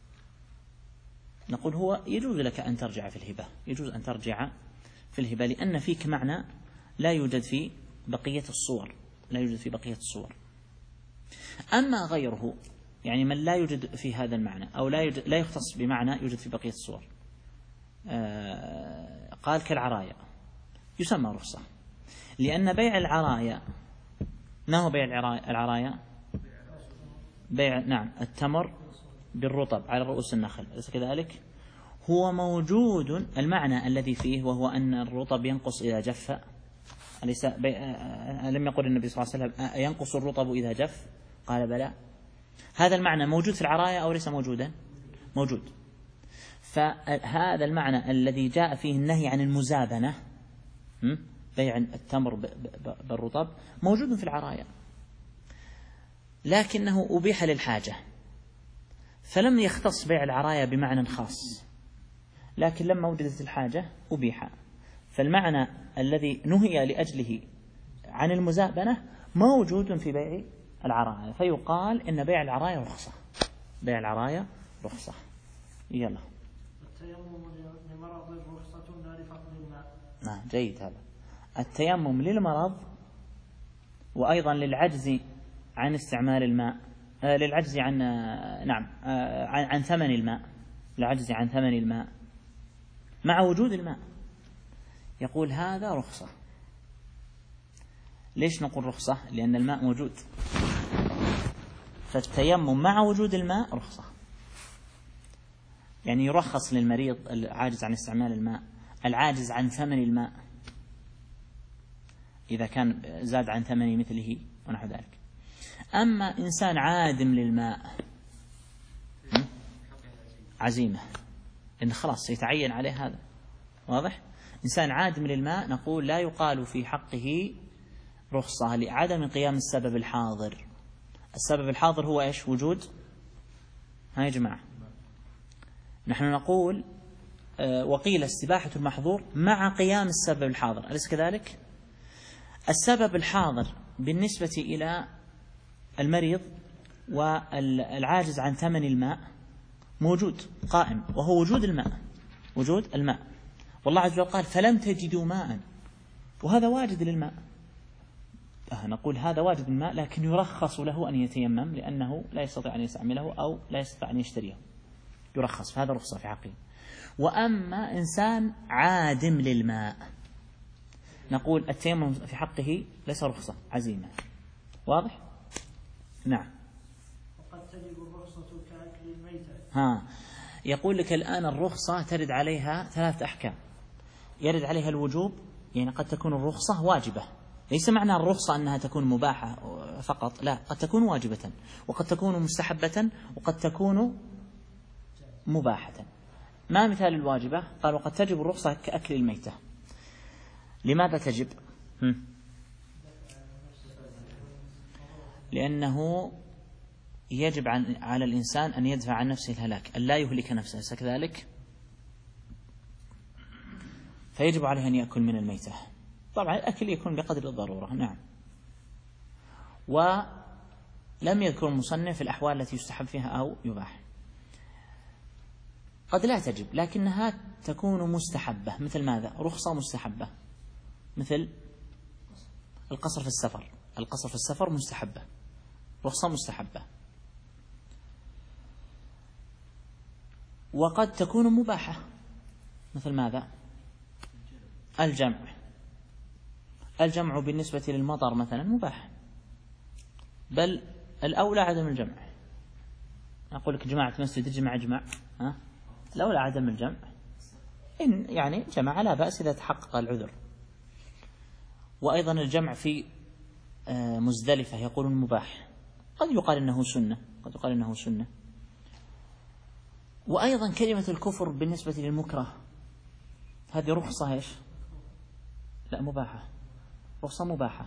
نقول هو يجوز لك أن ترجع في الهبة، يجوز أن ترجع في الهبة لأن فيك معنى لا يوجد في بقية الصور، لا يوجد في بقية الصور. أما غيره يعني من لا يوجد في هذا المعنى أو لا يوجد لا يختص بمعنى يوجد في بقية الصور، آه قال كالعرايا يسمى رخصة، لأن بيع العرايا ما هو بيع العرايا؟ بيع نعم التمر بالرطب على رؤوس النخل، أليس كذلك؟ هو موجود المعنى الذي فيه، وهو أن الرطب ينقص إذا جف. أليس لم يقل النبي صلى الله عليه وسلم ينقص الرطب إذا جف؟ قال بلى. هذا المعنى موجود في العرايا أو ليس موجودا؟ موجود. فهذا المعنى الذي جاء فيه النهي عن المزابنة، بيع التمر بالرطب، موجود في العرايا، لكنه أبيح للحاجة، فلم يختص بيع العرايا بمعنى خاص، لكن لما وجدت الحاجة أبيح. فالمعنى الذي نهي لأجله عن المزابنة موجود في بيع العرايا، فيقال إن بيع العرايا رخصة. بيع العرايا رخصة. يلا. التيمم لمرض رخصة لا لفقد الماء. نعم جيد. هذا التيمم للمرض وأيضا للعجز عن استعمال الماء، آه للعجز عن آه نعم آه عن, عن ثمن الماء، العجز عن ثمن الماء مع وجود الماء، يقول هذا رخصة. ليش نقول رخصة؟ لأن الماء موجود، فالتيمم مع وجود الماء رخصة. يعني يرخص للمريض العاجز عن استعمال الماء، العاجز عن ثمن الماء إذا كان زاد عن ثمن مثله ونحو ذلك. أما إنسان عادم للماء عزيمة، إن خلاص يتعين عليه هذا، واضح؟ إنسان عادم للماء نقول لا يقال في حقه رخصة لعدم قيام السبب الحاضر. السبب الحاضر هو إيش؟ وجود. ها يا جماعة، نحن نقول وقيل استباحة المحظور مع قيام السبب الحاضر، أليس كذلك؟ السبب الحاضر بالنسبة إلى المريض والعاجز عن ثمن الماء موجود قائم، وهو وجود الماء، وجود الماء. والله عز وجل قال فلم تجدوا ماء، وهذا واجد للماء. نقول هذا واجد الماء، لكن يرخص له أن يتيمم لأنه لا يستطيع أن يستعمله أو لا يستطيع أن يشتريه، يرخص، فهذا رخصة في حقه. وأما إنسان عادم للماء نقول التيمم في حقه ليس رخصة، عزيمة. واضح؟ نعم. وقد تجب الرخصة كأكل الميتة. ها يقول لك الآن الرخصة ترد عليها ثلاثة أحكام. يرد عليها الوجوب، يعني قد تكون الرخصة واجبة، ليس معنى الرخصة أنها تكون مباحة فقط، لا، قد تكون واجبة وقد تكون مستحبة وقد تكون مباحة. ما مثال الواجبة؟ قال وقد تجب الرخصة كأكل الميتة. لماذا تجب؟ هم؟ لأنه يجب عن على الإنسان أن يدفع عن نفسه الهلاك، أن لا يهلك نفسه، أليس كذلك؟ فيجب عليه أن يأكل من الميتة. طبعا الأكل يكون بقدر الضرورة. نعم. ولم يذكر المصنف الأحوال التي يستحب فيها أو يباح. قد لا تجب لكنها تكون مستحبة. مثل ماذا؟ رخصة مستحبة، مثل القصر في السفر. القصر في السفر مستحبة، رخصة مستحبة. وقد تكون مباحة، مثل ماذا؟ الجمع. الجمع بالنسبة للمطر مثلا مباح، بل الأولى عدم الجمع. أقول لك جماعة مسجد اجمع اجمع، ها؟ الأولى عدم الجمع، إن يعني جمع لا بأس إذا تحقق العذر. وأيضا الجمع في مزدلفة يقولون مباح، قد يقال إنه سنة، قد يقال إنه سنة. وأيضا كلمة الكفر بالنسبة للمكره هذه رخصة إيش؟ لا، مباحة، رخصة مباحة.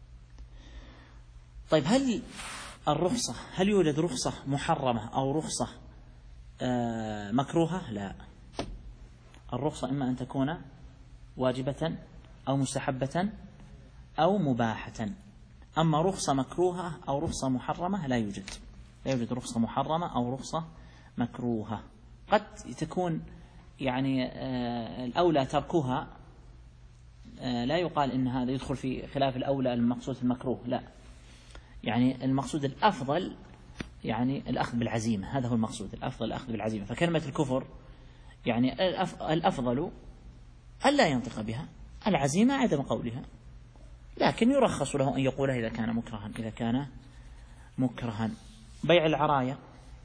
طيب هل الرخصة هل يوجد رخصة محرمة أو رخصة مكروهة؟ لا، الرخصة إما أن تكون واجبة أو مستحبة أو مباحة. أما رخصة مكروهة أو رخصة محرمة لا يوجد، لا يوجد رخصة محرمة أو رخصة مكروهة. قد تكون يعني الأولى تركها، لا يقال إن هذا يدخل في خلاف الأولى المقصود المكروه، لا، يعني المقصود الأفضل يعني الأخذ بالعزيمة، هذا هو المقصود الأفضل، الأخذ بالعزيمة. فكلمة الكفر يعني الأفضل ألا ينطق بها، العزيمة عدم قولها، لكن يرخص له أن يقولها إذا كان مكرها، إذا كان مكرها. بيع العراية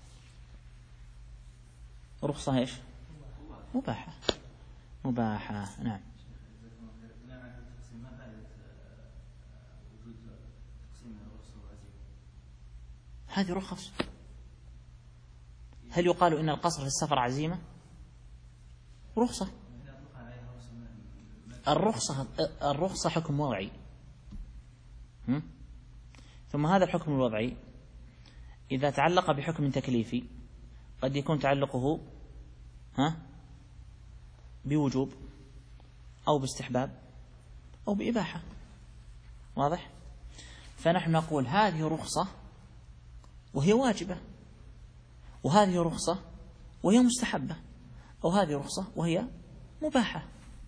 رخصة إيش؟ مباحة، مباحة. نعم. هذه رخص. هل يقال إن القصر في السفر عزيمة؟ رخصة. الرخصة الرخصة حكم وضعي، ثم هذا الحكم الوضعي إذا تعلق بحكم تكليفي قد يكون تعلقه ها بوجوب أو باستحباب أو بإباحة. واضح؟ فنحن نقول هذه رخصة وهي واجبة، وهذه رخصة وهي مستحبة، أو هذه رخصة وهي مباحة.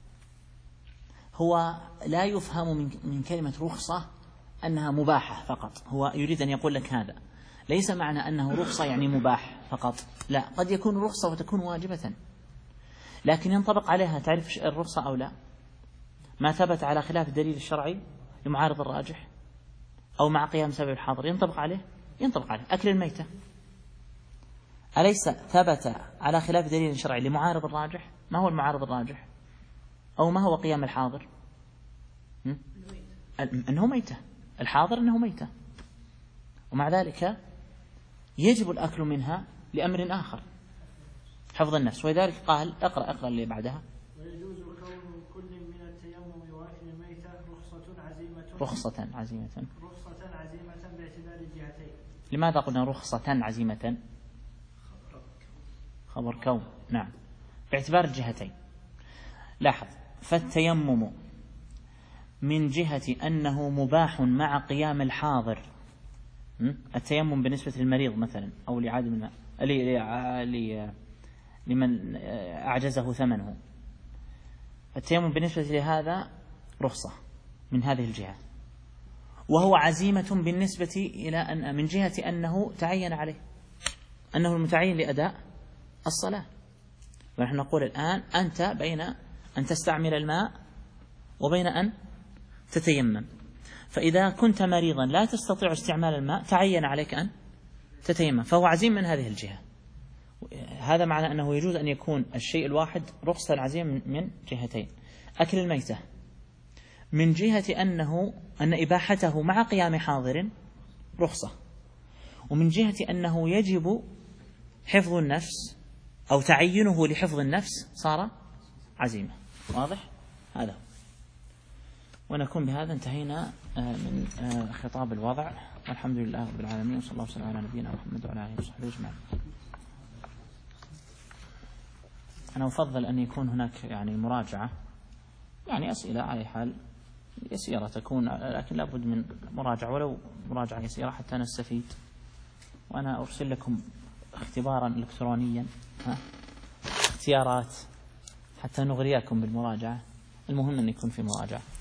هو لا يفهم من كلمة رخصة أنها مباحة فقط، هو يريد أن يقول لك هذا ليس معنى أنه رخصة يعني مباح فقط، لا، قد يكون رخصة وتكون واجبة، لكن ينطبق عليها تعرف الرخصة أو لا ما ثبت على خلاف الدليل الشرعي لمعارض الراجح أو مع قيام سبب الحاضر، ينطبق عليه ينطبق عليه أكل الميتة، أليس ثبت على خلاف دليل شرعي لمعارض الراجح؟ ما هو المعارض الراجح؟ أو ما هو قيام الحاضر؟ أنه ميتة، الحاضر أنه ميتة، ومع ذلك يجب الأكل منها لأمر آخر حفظ النفس. ولذلك قال اقرأ اقرأ اللي بعدها. ويجوز كون كل من التيمم وأكل الميتة رخصة عزيمة رخصة عزيمة رخصة عزيمة باعتبار الجهتين. لماذا قلنا رخصة عزيمة؟ خبر كون. نعم، باعتبار الجهتين. لاحظ، فالتيمم من جهة أنه مباح مع قيام الحاضر، التيمم بالنسبة للمريض مثلا أو لعادم الماء لمن أعجزه ثمنه، التيمم بالنسبة لهذا رخصة من هذه الجهة، وهو عزيمة بالنسبة إلى أن من جهة أنه تعين عليه، أنه المتعين لأداء الصلاة. ونحن نقول الآن أنت بين أن تستعمل الماء وبين أن تتيمم، فإذا كنت مريضا لا تستطيع استعمال الماء تعين عليك أن تتيمم، فهو عزيم من هذه الجهة. هذا معنى أنه يجوز أن يكون الشيء الواحد رخصة عزيم من جهتين. أكل الميتة من جهة أنه أن إباحته مع قيام حاضر رخصة، ومن جهة أنه يجب حفظ النفس أو تعينه لحفظ النفس صار عزيمة. واضح؟ هذا. ونكون بهذا انتهينا من خطاب الوضع، والحمد لله رب العالمين، وصلى الله وسلم على نبينا محمد وعلى آله وصحبه أجمعين. أنا أفضل أن يكون هناك يعني مراجعة، يعني أسئلة على حال يسيرة تكون، لكن لابد من مراجعة ولو مراجعة يسيرة حتى نستفيد. وأنا أرسل لكم اختبارا إلكترونيا، ها اختيارات حتى نغريكم بالمراجعة. المهم أن يكون في مراجعة.